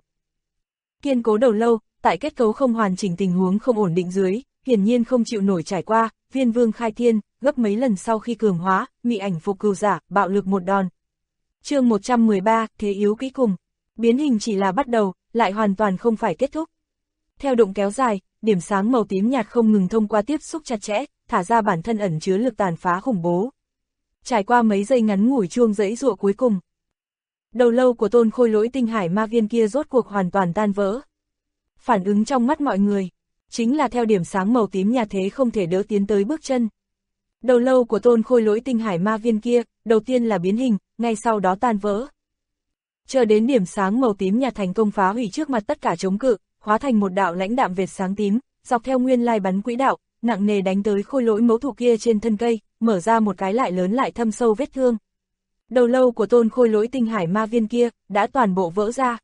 Kiên cố đầu lâu, tại kết cấu không hoàn chỉnh tình huống không ổn định dưới, hiển nhiên không chịu nổi trải qua, Viên Vương khai thiên, gấp mấy lần sau khi cường hóa, mị ảnh phục cừu giả, bạo lực một đòn. Chương 113, thế yếu kỹ cùng. Biến hình chỉ là bắt đầu, lại hoàn toàn không phải kết thúc. Theo đụng kéo dài, điểm sáng màu tím nhạt không ngừng thông qua tiếp xúc chặt chẽ, thả ra bản thân ẩn chứa lực tàn phá khủng bố. Trải qua mấy giây ngắn ngủi chuông giãy giụa cuối cùng, đầu lâu của Tôn Khôi Lỗi tinh hải ma viên kia rốt cuộc hoàn toàn tan vỡ. Phản ứng trong mắt mọi người, chính là theo điểm sáng màu tím nhạt thế không thể đỡ tiến tới bước chân. Đầu lâu của Tôn Khôi Lỗi tinh hải ma viên kia, đầu tiên là biến hình, ngay sau đó tan vỡ. Chờ đến điểm sáng màu tím nhạt thành công phá hủy trước mặt tất cả chống cự, hóa thành một đạo lãnh đạm vệt sáng tím, dọc theo nguyên lai bắn quỹ đạo, nặng nề đánh tới Khôi Lỗi mẫu thụ kia trên thân cây, mở ra một cái lại lớn lại thâm sâu vết thương. Đầu lâu của Tôn Khôi Lỗi tinh hải ma viên kia, đã toàn bộ vỡ ra.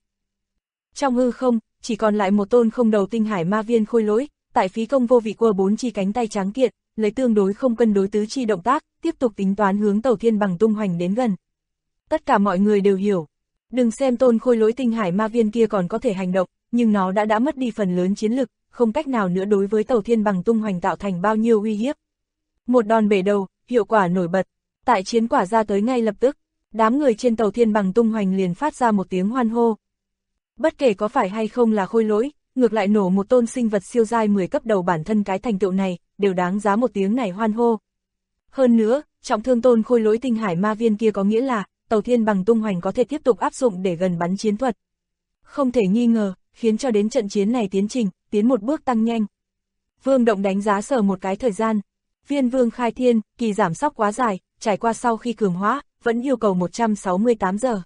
Trong hư không, chỉ còn lại một tôn không đầu tinh hải ma viên Khôi Lỗi, tại phí công vô vị qua 4 chi cánh tay trắng kiện, lấy tương đối không cân đối tứ chi động tác, tiếp tục tính toán hướng Tàu Thiên Bằng tung hoành đến gần. Tất cả mọi người đều hiểu, đừng xem Tôn Khôi Lỗi tinh hải ma viên kia còn có thể hành động, nhưng nó đã mất đi phần lớn chiến lực, không cách nào nữa đối với Tàu Thiên Bằng tung hoành tạo thành bao nhiêu uy hiếp. Một đòn bể đầu, hiệu quả nổi bật, tại chiến quả ra tới ngay lập tức, đám người trên Tàu Thiên Bằng tung hoành liền phát ra một tiếng hoan hô. Bất kể có phải hay không là Khôi Lỗi, ngược lại nổ một tôn sinh vật siêu giai 10 cấp đầu bản thân cái thành tựu này, đều đáng giá một tiếng này hoan hô. Hơn nữa, trọng thương Tôn Khôi Lỗi tinh hải ma viên kia có nghĩa là, Tàu Thiên Bằng tung hoành có thể tiếp tục áp dụng để gần bắn chiến thuật. Không thể nghi ngờ, khiến cho đến trận chiến này tiến một bước tăng nhanh. Vương Động đánh giá sờ một cái thời gian. Viên Vương khai thiên, kỳ giảm sóc quá dài, trải qua sau khi cường hóa, vẫn yêu cầu 168 giờ.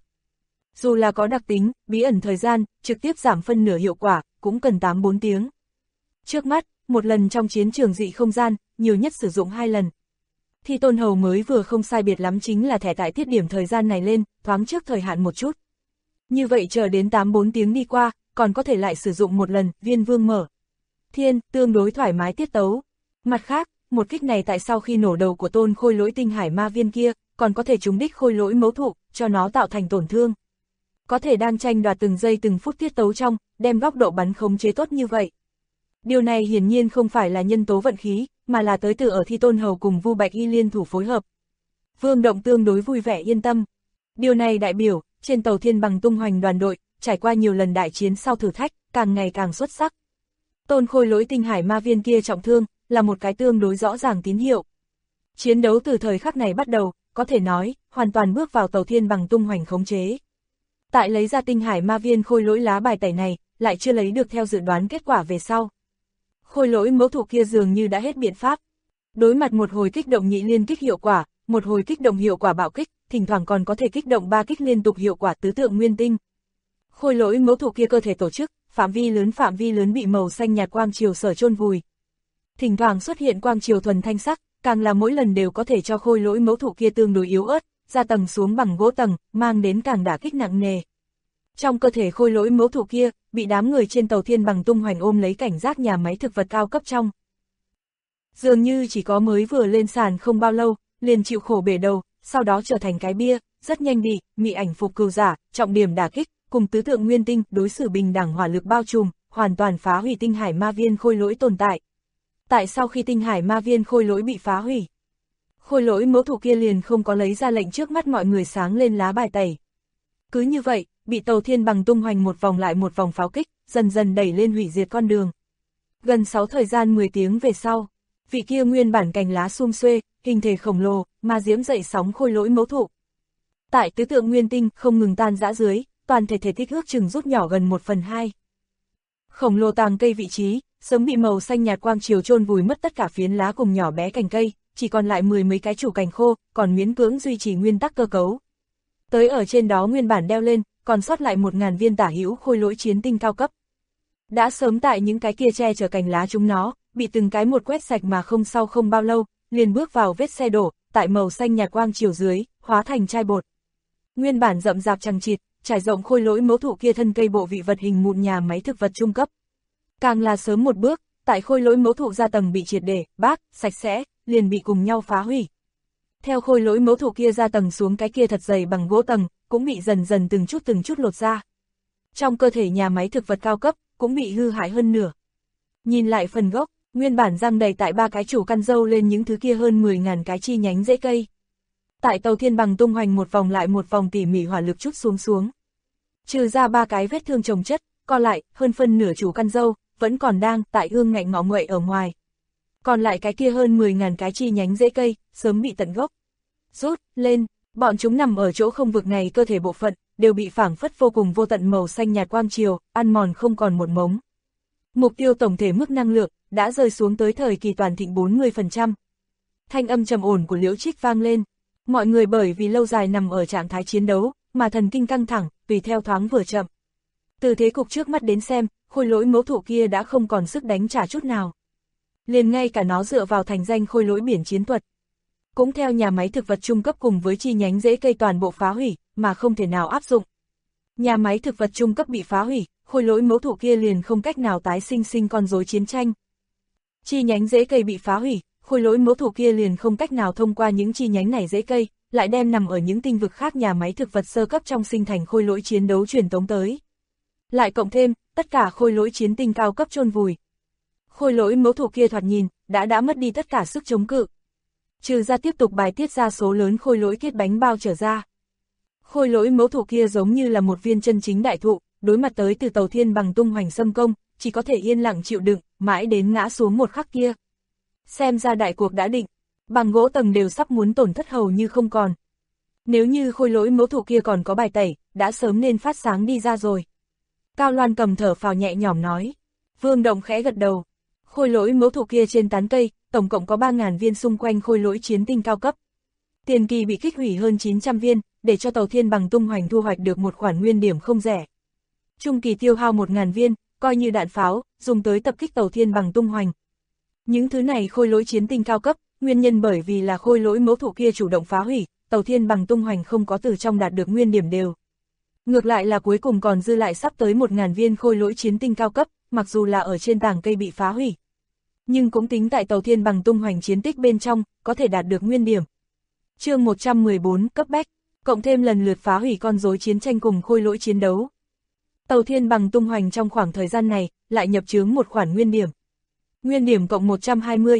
Dù là có đặc tính, bí ẩn thời gian, trực tiếp giảm phân nửa hiệu quả, cũng cần 84 tiếng. Trước mắt, một lần trong chiến trường dị không gian, nhiều nhất sử dụng 2 lần. Thì Tôn Hầu mới vừa không sai biệt lắm chính là thẻ tại tiết điểm thời gian này lên, thoáng trước thời hạn một chút. Như vậy chờ đến 84 tiếng đi qua, còn có thể lại sử dụng một lần, Viên Vương mở thiên, tương đối thoải mái tiết tấu. Mặt khác, một kích này tại sau khi nổ đầu của Tôn Khôi Lỗi tinh hải ma viên kia, còn có thể trúng đích Khôi Lỗi mẫu thụ, cho nó tạo thành tổn thương. Có thể đang tranh đoạt từng giây từng phút tiết tấu trong, đem góc độ bắn khống chế tốt như vậy. Điều này hiển nhiên không phải là nhân tố vận khí, mà là tới từ ở Thi Tôn Hầu cùng Vu Bạch Y liên thủ phối hợp. Vương Động tương đối vui vẻ yên tâm. Điều này đại biểu, trên Tàu Thiên Bằng tung hoành đoàn đội, trải qua nhiều lần đại chiến sau thử thách, càng ngày càng xuất sắc. Tôn Khôi Lỗi tinh hải ma viên kia trọng thương, là một cái tương đối rõ ràng tín hiệu. Chiến đấu từ thời khắc này bắt đầu, có thể nói, hoàn toàn bước vào Tàu Thiên Bằng tung hoành khống chế. Tại lấy ra tinh hải ma viên Khôi Lỗi lá bài tẩy này, lại chưa lấy được theo dự đoán kết quả về sau. Khôi Lỗi mẫu thụ kia dường như đã hết biện pháp. Đối mặt một hồi kích động nhị liên kích hiệu quả, một hồi kích động hiệu quả bạo kích, thỉnh thoảng còn có thể kích động 3 kích liên tục hiệu quả tứ tượng nguyên tinh. Khôi Lỗi mẫu thụ kia cơ thể tổ chức, phạm vi lớn bị màu xanh nhạt quang chiều sở chôn vùi. Thỉnh thoảng xuất hiện quang chiều thuần thanh sắc, càng là mỗi lần đều có thể cho Khôi Lỗi mẫu thụ kia tương đối yếu ớt, ra tầng xuống bằng gỗ tầng, mang đến càng đả kích nặng nề. Trong cơ thể Khôi Lỗi mẫu thụ kia, bị đám người trên Tàu Thiên Bằng tung hoành ôm lấy cảnh giác nhà máy thực vật cao cấp trong. Dường như chỉ có mới vừa lên sàn không bao lâu, liền chịu khổ bể đầu, sau đó trở thành cái bia, rất nhanh bị mị ảnh phục cừu giả, trọng điểm đả kích, cùng tứ tượng nguyên tinh, đối xử bình đẳng hỏa lực bao trùm, hoàn toàn phá hủy tinh hải ma viên Khôi Lỗi tồn tại. Tại sau khi tinh hải ma viên Khôi Lỗi bị phá hủy, Khôi Lỗi mẫu thụ kia liền không có lấy ra lệnh trước mắt mọi người sáng lên lá bài tẩy. Cứ như vậy, bị Tàu Thiên Bằng tung hoành một vòng lại một vòng pháo kích, dần dần đẩy lên hủy diệt con đường. Gần 6 thời gian 10 tiếng về sau, vị kia nguyên bản cành lá sum xuê, hình thể khổng lồ, mà diễm dậy sóng Khôi Lỗi mẫu thụ. Tại tứ tượng nguyên tinh không ngừng tan rã dưới, toàn thể thể tích ước chừng rút nhỏ gần 1/2. Khổng lồ tàng cây vị trí, sớm bị màu xanh nhạt quang chiều chôn vùi mất tất cả phiến lá cùng nhỏ bé cành cây, chỉ còn lại 10 mấy cái chủ cành khô, còn miễn cưỡng duy trì nguyên tắc cơ cấu. Tới ở trên đó nguyên bản đeo lên, còn sót lại 1000 viên tả hữu Khôi Lỗi chiến tinh cao cấp. Đã sớm tại những cái kia che chở cành lá chúng nó, bị từng cái một quét sạch mà không sau không bao lâu, liền bước vào vết xe đổ, tại màu xanh nhạt quang chiều dưới, hóa thành trai bột. Nguyên bản rậm rạp chằng chịt, trải rộng khôi lỗi mẫu thụ kia thân cây bộ vị vật hình mụn nhà máy thực vật trung cấp. Càng là sớm một bước, tại khôi lỗi mẫu thụ ra tầng bị triệt để, bác, sạch sẽ, liền bị cùng nhau phá hủy. Theo khôi lỗi mẫu thụ kia ra tầng xuống cái kia thật dày bằng gỗ tầng, cũng bị dần dần từng chút lột ra. Trong cơ thể nhà máy thực vật cao cấp, cũng bị hư hại hơn nửa. Nhìn lại phần gốc, nguyên bản răng đầy tại 3 cái chủ căn dâu lên những thứ kia hơn 10.000 cái chi nhánh rễ cây. Tại Tàu Thiên Bằng tung hoành một vòng lại một vòng tỉ mỉ hỏa lực chút xuống. Trừ ra 3 cái vết thương chồng chất, còn lại, hơn phân nửa chủ căn dâu, vẫn còn đang tại ương ngạnh ngọ nguậy ở ngoài. Còn lại cái kia hơn 10.000 cái chi nhánh rễ cây, sớm bị tận gốc. Rút lên, bọn chúng nằm ở chỗ không vực này cơ thể bộ phận, đều bị phảng phất vô cùng vô tận màu xanh nhạt quang chiều, ăn mòn không còn một mống. Mục tiêu tổng thể mức năng lượng, đã rơi xuống tới thời kỳ toàn thịnh 40%. Thanh âm trầm ổn của Liễu Trích vang lên. Mọi người bởi vì lâu dài nằm ở trạng thái chiến đấu, mà thần kinh căng thẳng, tùy theo thoáng vừa chậm. Từ thế cục trước mắt đến xem, khôi lỗi mẫu thụ kia đã không còn sức đánh trả chút nào. Liền ngay cả nó dựa vào thành danh khôi lỗi biển chiến thuật. Cũng theo nhà máy thực vật trung cấp cùng với chi nhánh rễ cây toàn bộ phá hủy, mà không thể nào áp dụng. Nhà máy thực vật trung cấp bị phá hủy, khôi lỗi mẫu thụ kia liền không cách nào tái sinh con rối chiến tranh. Chi nhánh rễ cây bị phá hủy, khôi lỗi mẫu thụ kia liền không cách nào thông qua những chi nhánh này rễ cây, lại đem nằm ở những tinh vực khác nhà máy thực vật sơ cấp trong sinh thành khôi lỗi chiến đấu truyền tống tới. Lại cộng thêm, tất cả khôi lỗi chiến tinh cao cấp chôn vùi. Khôi lỗi mẫu thụ kia thoạt nhìn, đã mất đi tất cả sức chống cự. Trừ ra tiếp tục bài tiết ra số lớn khôi lỗi kết bánh bao trở ra. Khôi lỗi mẫu thụ kia giống như là một viên chân chính đại thụ, đối mặt tới từ Tàu Thiên Bằng tung hoành xâm công, chỉ có thể yên lặng chịu đựng, mãi đến ngã xuống một khắc kia. Xem ra đại cuộc đã định, bằng gỗ tầng đều sắp muốn tổn thất hầu như không còn. Nếu như khôi lỗi mẫu thụ kia còn có bài tẩy, đã sớm nên phát sáng đi ra rồi. Cao Loan cầm thở phào nhẹ nhõm nói. Vương Động khẽ gật đầu. Khôi lỗi mẫu thụ kia trên tán cây, tổng cộng có 3.000 viên xung quanh khôi lỗi chiến tinh cao cấp. Tiền kỳ bị kích hủy hơn 900 viên, để cho Tàu Thiên Bằng tung hoành thu hoạch được một khoản nguyên điểm không rẻ. Trung kỳ tiêu hao 1.000 viên, coi như đạn pháo, dùng tới tập kích Tàu Thiên Bằng tung hoành. Những thứ này khôi lỗi chiến tinh cao cấp, nguyên nhân bởi vì là khôi lỗi mẫu thụ kia chủ động phá hủy, Tàu Thiên Bằng tung hoành không có từ trong đạt được nguyên điểm đều. Ngược lại là cuối cùng còn dư lại sắp tới 1.000 viên khôi lỗi chiến tinh cao cấp, mặc dù là ở trên tảng cây bị phá hủy. Nhưng cũng tính tại Tàu Thiên Bằng tung hoành chiến tích bên trong, có thể đạt được nguyên điểm. Chương 114 cấp bách, cộng thêm lần lượt phá hủy con rối chiến tranh cùng khôi lỗi chiến đấu. Tàu Thiên Bằng tung hoành trong khoảng thời gian này, lại nhập chướng một khoản nguyên điểm. Nguyên điểm cộng 120,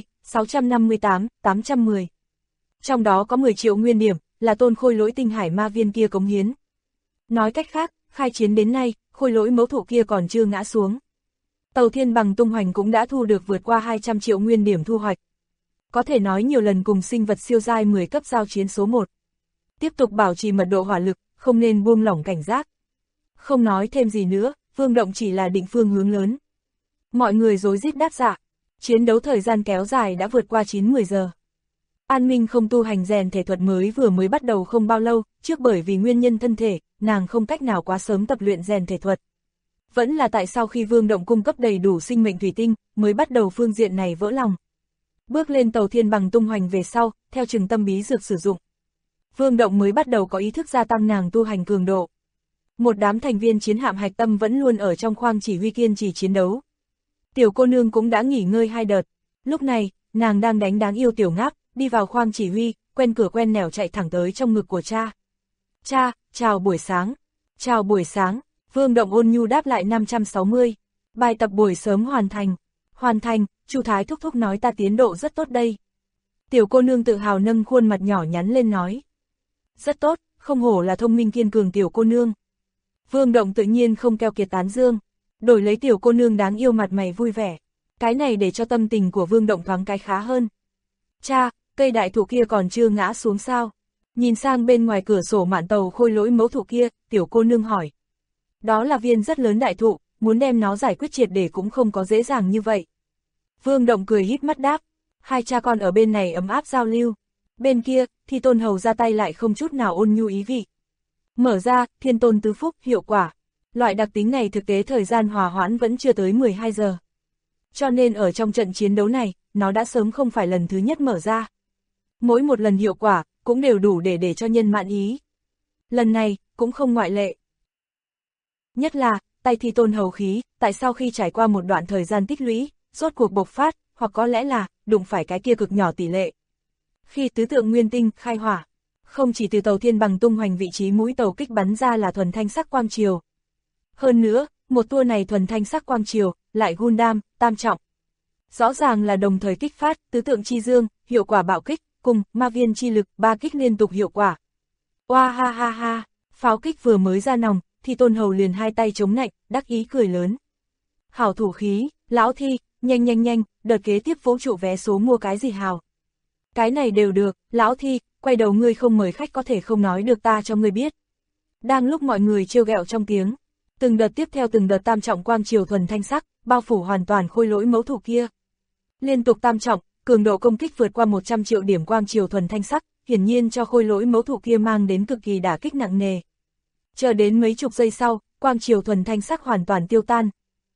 658, 810. Trong đó có 10 triệu nguyên điểm, là tôn khôi lỗi tinh hải ma viên kia cống hiến. Nói cách khác, khai chiến đến nay, khôi lỗi mẫu thụ kia còn chưa ngã xuống. Tàu Thiên Bằng tung hoành cũng đã thu được vượt qua 200 triệu nguyên điểm thu hoạch. Có thể nói nhiều lần cùng sinh vật siêu giai 10 cấp giao chiến số 1. Tiếp tục bảo trì mật độ hỏa lực, không nên buông lỏng cảnh giác. Không nói thêm gì nữa, Vương Động chỉ là định phương hướng lớn. Mọi người rối rít đáp dạ. Chiến đấu thời gian kéo dài đã vượt qua 9-10 giờ. An Minh không tu hành rèn thể thuật mới bắt đầu không bao lâu, trước bởi vì nguyên nhân thân thể, nàng không cách nào quá sớm tập luyện rèn thể thuật. Vẫn là tại sau khi Vương Động cung cấp đầy đủ sinh mệnh thủy tinh, mới bắt đầu phương diện này vỡ lòng. Bước lên Tàu Thiên Bằng tung hoành về sau, theo chừng tâm bí dược sử dụng. Vương Động mới bắt đầu có ý thức gia tăng nàng tu hành cường độ. Một đám thành viên chiến hạm hạch tâm vẫn luôn ở trong khoang chỉ huy kiên trì chiến đấu. Tiểu cô nương cũng đã nghỉ ngơi 2 đợt. Lúc này, nàng đang đánh đáng yêu tiểu ngáp, đi vào khoang chỉ huy, quen cửa quen nẻo chạy thẳng tới trong ngực của cha. Cha, chào buổi sáng. Chào buổi sáng, Vương Động ôn nhu đáp lại 560. Bài tập buổi sớm hoàn thành. Hoàn thành, Chu Thái thúc thúc nói ta tiến độ rất tốt đây. Tiểu cô nương tự hào nâng khuôn mặt nhỏ nhắn lên nói. Rất tốt, không hổ là thông minh kiên cường tiểu cô nương. Vương Động tự nhiên không keo kiệt tán dương, đổi lấy tiểu cô nương đáng yêu mặt mày vui vẻ. Cái này để cho tâm tình của Vương Động thoáng cái khá hơn. Cha, cây đại thụ kia còn chưa ngã xuống sao? Nhìn sang bên ngoài cửa sổ mạn tàu khôi lỗi mẫu thụ kia, tiểu cô nương hỏi. Đó là viên rất lớn đại thụ, muốn đem nó giải quyết triệt để cũng không có dễ dàng như vậy. Vương Động cười híp mắt đáp, hai cha con ở bên này ấm áp giao lưu. Bên kia, Thi Tôn hầu ra tay lại không chút nào ôn nhu ý vị. Mở ra, Thiên Tôn tứ phúc, hiệu quả. Loại đặc tính này thực tế thời gian hòa hoãn vẫn chưa tới 12 giờ. Cho nên ở trong trận chiến đấu này, nó đã sớm không phải lần thứ nhất mở ra. Mỗi một lần hiệu quả, cũng đều đủ để cho nhân mãn ý. lần này, cũng không ngoại lệ. Nhất là, tay Thi Tôn Hầu khí, tại sao khi trải qua một đoạn thời gian tích lũy, rốt cuộc bộc phát, hoặc có lẽ là, đụng phải cái kia cực nhỏ tỷ lệ. Khi tứ tượng nguyên tinh khai hỏa, không chỉ từ tàu thiên bằng tung hoành vị trí mũi tàu kích bắn ra là thuần thanh sắc quang triều. Hơn nữa, một tua này thuần thanh sắc quang triều, lại Gundam, tam trọng. Rõ ràng là đồng thời kích phát, tứ tượng chi dương, hiệu quả bạo kích, cùng, ma viên chi lực, 3 kích liên tục hiệu quả. Oa ha ha ha, pháo kích vừa mới ra nòng, Thi Tôn Hầu liền hai tay chống nạnh, đắc ý cười lớn. Hảo thủ khí, lão Thi, nhanh nhanh nhanh, đợt kế tiếp vỗ trụ vé số mua cái gì hào. Cái này đều được, lão Thi, quay đầu ngươi không mời khách có thể không nói được ta cho ngươi biết. Đang lúc mọi người trêu ghẹo trong tiếng, từng đợt tiếp theo từng đợt tam trọng quang triều thuần thanh sắc, bao phủ hoàn toàn khôi lỗi mẫu thủ kia. Liên tục tam trọng, cường độ công kích vượt qua 100 triệu điểm quang triều thuần thanh sắc, hiển nhiên cho khôi lỗi mẫu thủ kia mang đến cực kỳ đả kích nặng nề. Chờ đến mấy chục giây sau, quang triều thuần thanh sắc hoàn toàn tiêu tan.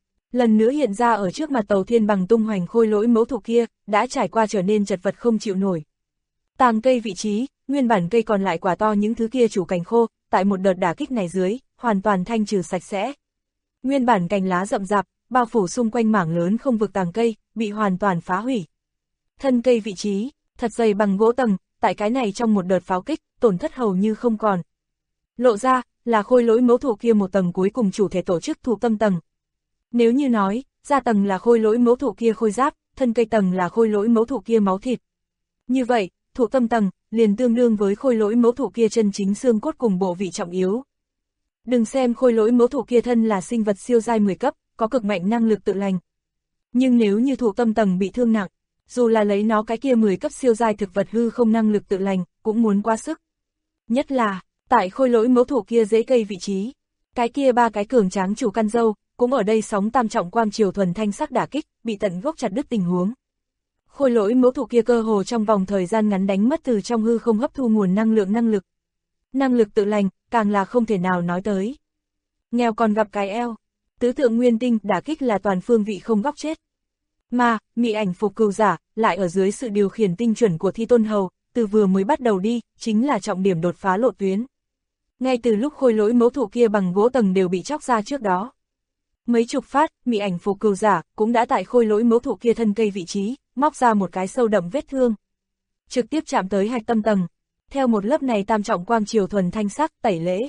Lần nữa hiện ra ở trước mặt tàu thiên bằng tung hoành khôi lỗi mẫu thủ kia, đã trải qua trở nên chật vật không chịu nổi. Tàng cây vị trí, nguyên bản cây còn lại quả to những thứ kia chủ cành khô, tại một đợt đả kích này dưới, hoàn toàn thanh trừ sạch sẽ. Nguyên bản cành lá rậm rạp, bao phủ xung quanh mảng lớn không vực tàng cây, bị hoàn toàn phá hủy. Thân cây vị trí, thật dày bằng gỗ tầng, tại cái này trong một đợt pháo kích, tổn thất hầu như không còn. Lộ ra, là khôi lỗi mẫu thủ kia một tầng cuối cùng chủ thể tổ chức thủ tâm tầng. Nếu như nói, da tầng là khôi lỗi mẫu thủ kia khôi giáp, thân cây tầng là khôi lỗi mẫu thủ kia máu thịt. Như vậy, thủ tâm tầng, liền tương đương với khôi lỗi mẫu thủ kia chân chính xương cốt cùng bộ vị trọng yếu. Đừng xem khôi lỗi mẫu thủ kia thân là sinh vật siêu giai 10 cấp, có cực mạnh năng lực tự lành. Nhưng nếu như thủ tâm tầng bị thương nặng, dù là lấy nó cái kia 10 cấp siêu giai thực vật hư không năng lực tự lành, cũng muốn quá sức. Nhất là, tại khôi lỗi mẫu thủ kia dễ cây vị trí, cái kia 3 cái cường tráng chủ căn dâu, cũng ở đây sóng tam trọng quang triều thuần thanh sắc đả kích, bị tận gốc chặt đứt tình huống. Khôi lỗi mẫu thủ kia cơ hồ trong vòng thời gian ngắn đánh mất từ trong hư không hấp thu nguồn năng lượng lực. Năng lực tự lành, càng là không thể nào nói tới. Nghèo còn gặp cái eo, tứ tượng nguyên tinh đả kích là toàn phương vị không góc chết. Mà, mị ảnh phục cừu giả, lại ở dưới sự điều khiển tinh chuẩn của Thi Tôn Hầu, từ vừa mới bắt đầu đi, chính là trọng điểm đột phá lộ tuyến. Ngay từ lúc khôi lỗi mẫu thủ kia bằng gỗ tầng đều bị chóc ra trước đó. Mấy chục phát, mị ảnh phục cừu giả, cũng đã tại khôi lỗi mẫu thủ kia thân cây vị trí, móc ra một cái sâu đậm vết thương. Trực tiếp chạm tới hạch tâm tầng. Theo một lớp này tam trọng quang triều thuần thanh sắc tẩy lễ.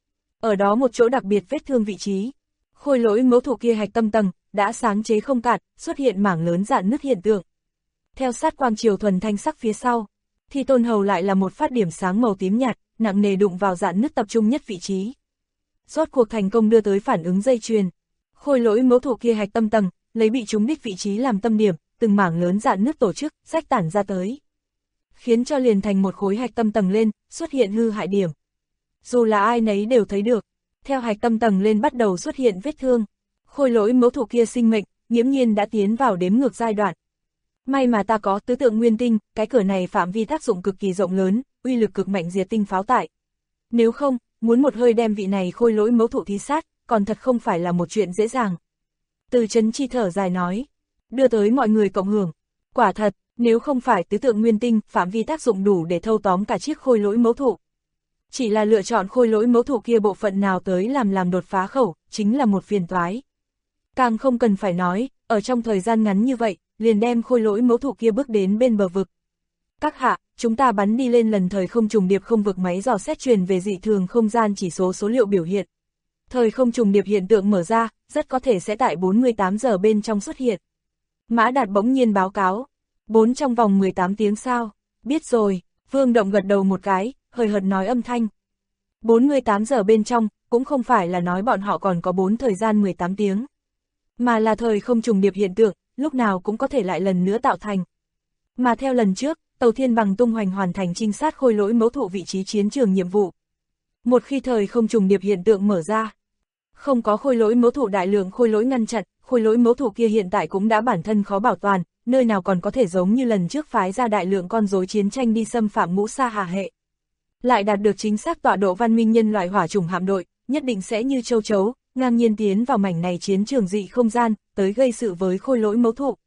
Ở đó một chỗ đặc biệt vết thương vị trí. Khôi lỗi mẫu thủ kia hạch tâm tầng, đã sáng chế không cạn, xuất hiện mảng lớn rạn nứt hiện tượng. Theo sát quang triều thuần thanh sắc phía sau, Thi Tôn Hầu lại là một phát điểm sáng màu tím nhạt, nặng nề đụng vào rạn nứt tập trung nhất vị trí. Rốt cuộc thành công đưa tới phản ứng dây chuyền. Khôi lỗi mẫu thủ kia hạch tâm tầng, lấy bị trúng đích vị trí làm tâm điểm, từng mảng lớn rạn nứt tổ chức, rách tản ra tới. Khiến cho liền thành một khối hạch tâm tầng lên, xuất hiện hư hại điểm. Dù là ai nấy đều thấy được, theo hạch tâm tầng lên bắt đầu xuất hiện vết thương. Khôi lỗi mẫu thủ kia sinh mệnh, nghiễm nhiên đã tiến vào đếm ngược giai đoạn. May mà ta có tứ tượng nguyên tinh, cái cửa này phạm vi tác dụng cực kỳ rộng lớn, uy lực cực mạnh diệt tinh pháo tại. Nếu không, muốn một hơi đem vị này khôi lỗi mẫu thủ thí sát, còn thật không phải là một chuyện dễ dàng. Từ Trấn Chi thở dài nói, đưa tới mọi người cộng hưởng. Quả thật, nếu không phải tứ tượng nguyên tinh, phạm vi tác dụng đủ để thâu tóm cả chiếc khôi lỗi mẫu thủ. Chỉ là lựa chọn khôi lỗi mẫu thủ kia bộ phận nào tới làm đột phá khẩu, chính là một phiền toái. Càng không cần phải nói, ở trong thời gian ngắn như vậy, liền đem khôi lỗi mẫu thủ kia bước đến bên bờ vực. Các hạ, chúng ta bắn đi lên lần thời không trùng điệp không vực máy dò xét truyền về dị thường không gian chỉ số số liệu biểu hiện. Thời không trùng điệp hiện tượng mở ra, rất có thể sẽ tại 48 giờ bên trong xuất hiện. Mã Đạt bỗng nhiên báo cáo, 4 trong vòng 18 tiếng sao, biết rồi, Vương Động gật đầu một cái, hời hợt nói âm thanh. 48 giờ bên trong, cũng không phải là nói bọn họ còn có 4 thời gian 18 tiếng. Mà là thời không trùng điệp hiện tượng, lúc nào cũng có thể lại lần nữa tạo thành. Mà theo lần trước, tàu thiên bằng tung hoành hoàn thành trinh sát khôi lỗi mẫu thủ vị trí chiến trường nhiệm vụ. Một khi thời không trùng điệp hiện tượng mở ra, không có khôi lỗi mẫu thủ đại lượng khôi lỗi ngăn chặn, khôi lỗi mẫu thủ kia hiện tại cũng đã bản thân khó bảo toàn, nơi nào còn có thể giống như lần trước phái ra đại lượng con rối chiến tranh đi xâm phạm ngũ sa hà hệ. Lại đạt được chính xác tọa độ văn minh nhân loại hỏa chủng hạm đội, nhất định sẽ như châu chấu, ngang nhiên tiến vào mảnh này chiến trường dị không gian, tới gây sự với khôi lỗi mẫu thủ.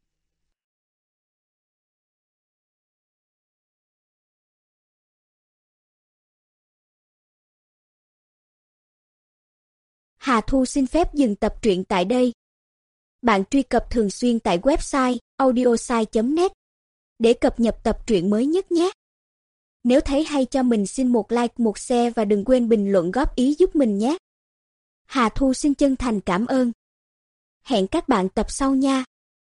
Hà Thu xin phép dừng tập truyện tại đây. Bạn truy cập thường xuyên tại website audiosai.net để cập nhật tập truyện mới nhất nhé. Nếu thấy hay cho mình xin một like, một share và đừng quên bình luận góp ý giúp mình nhé. Hà Thu xin chân thành cảm ơn. Hẹn các bạn tập sau nha.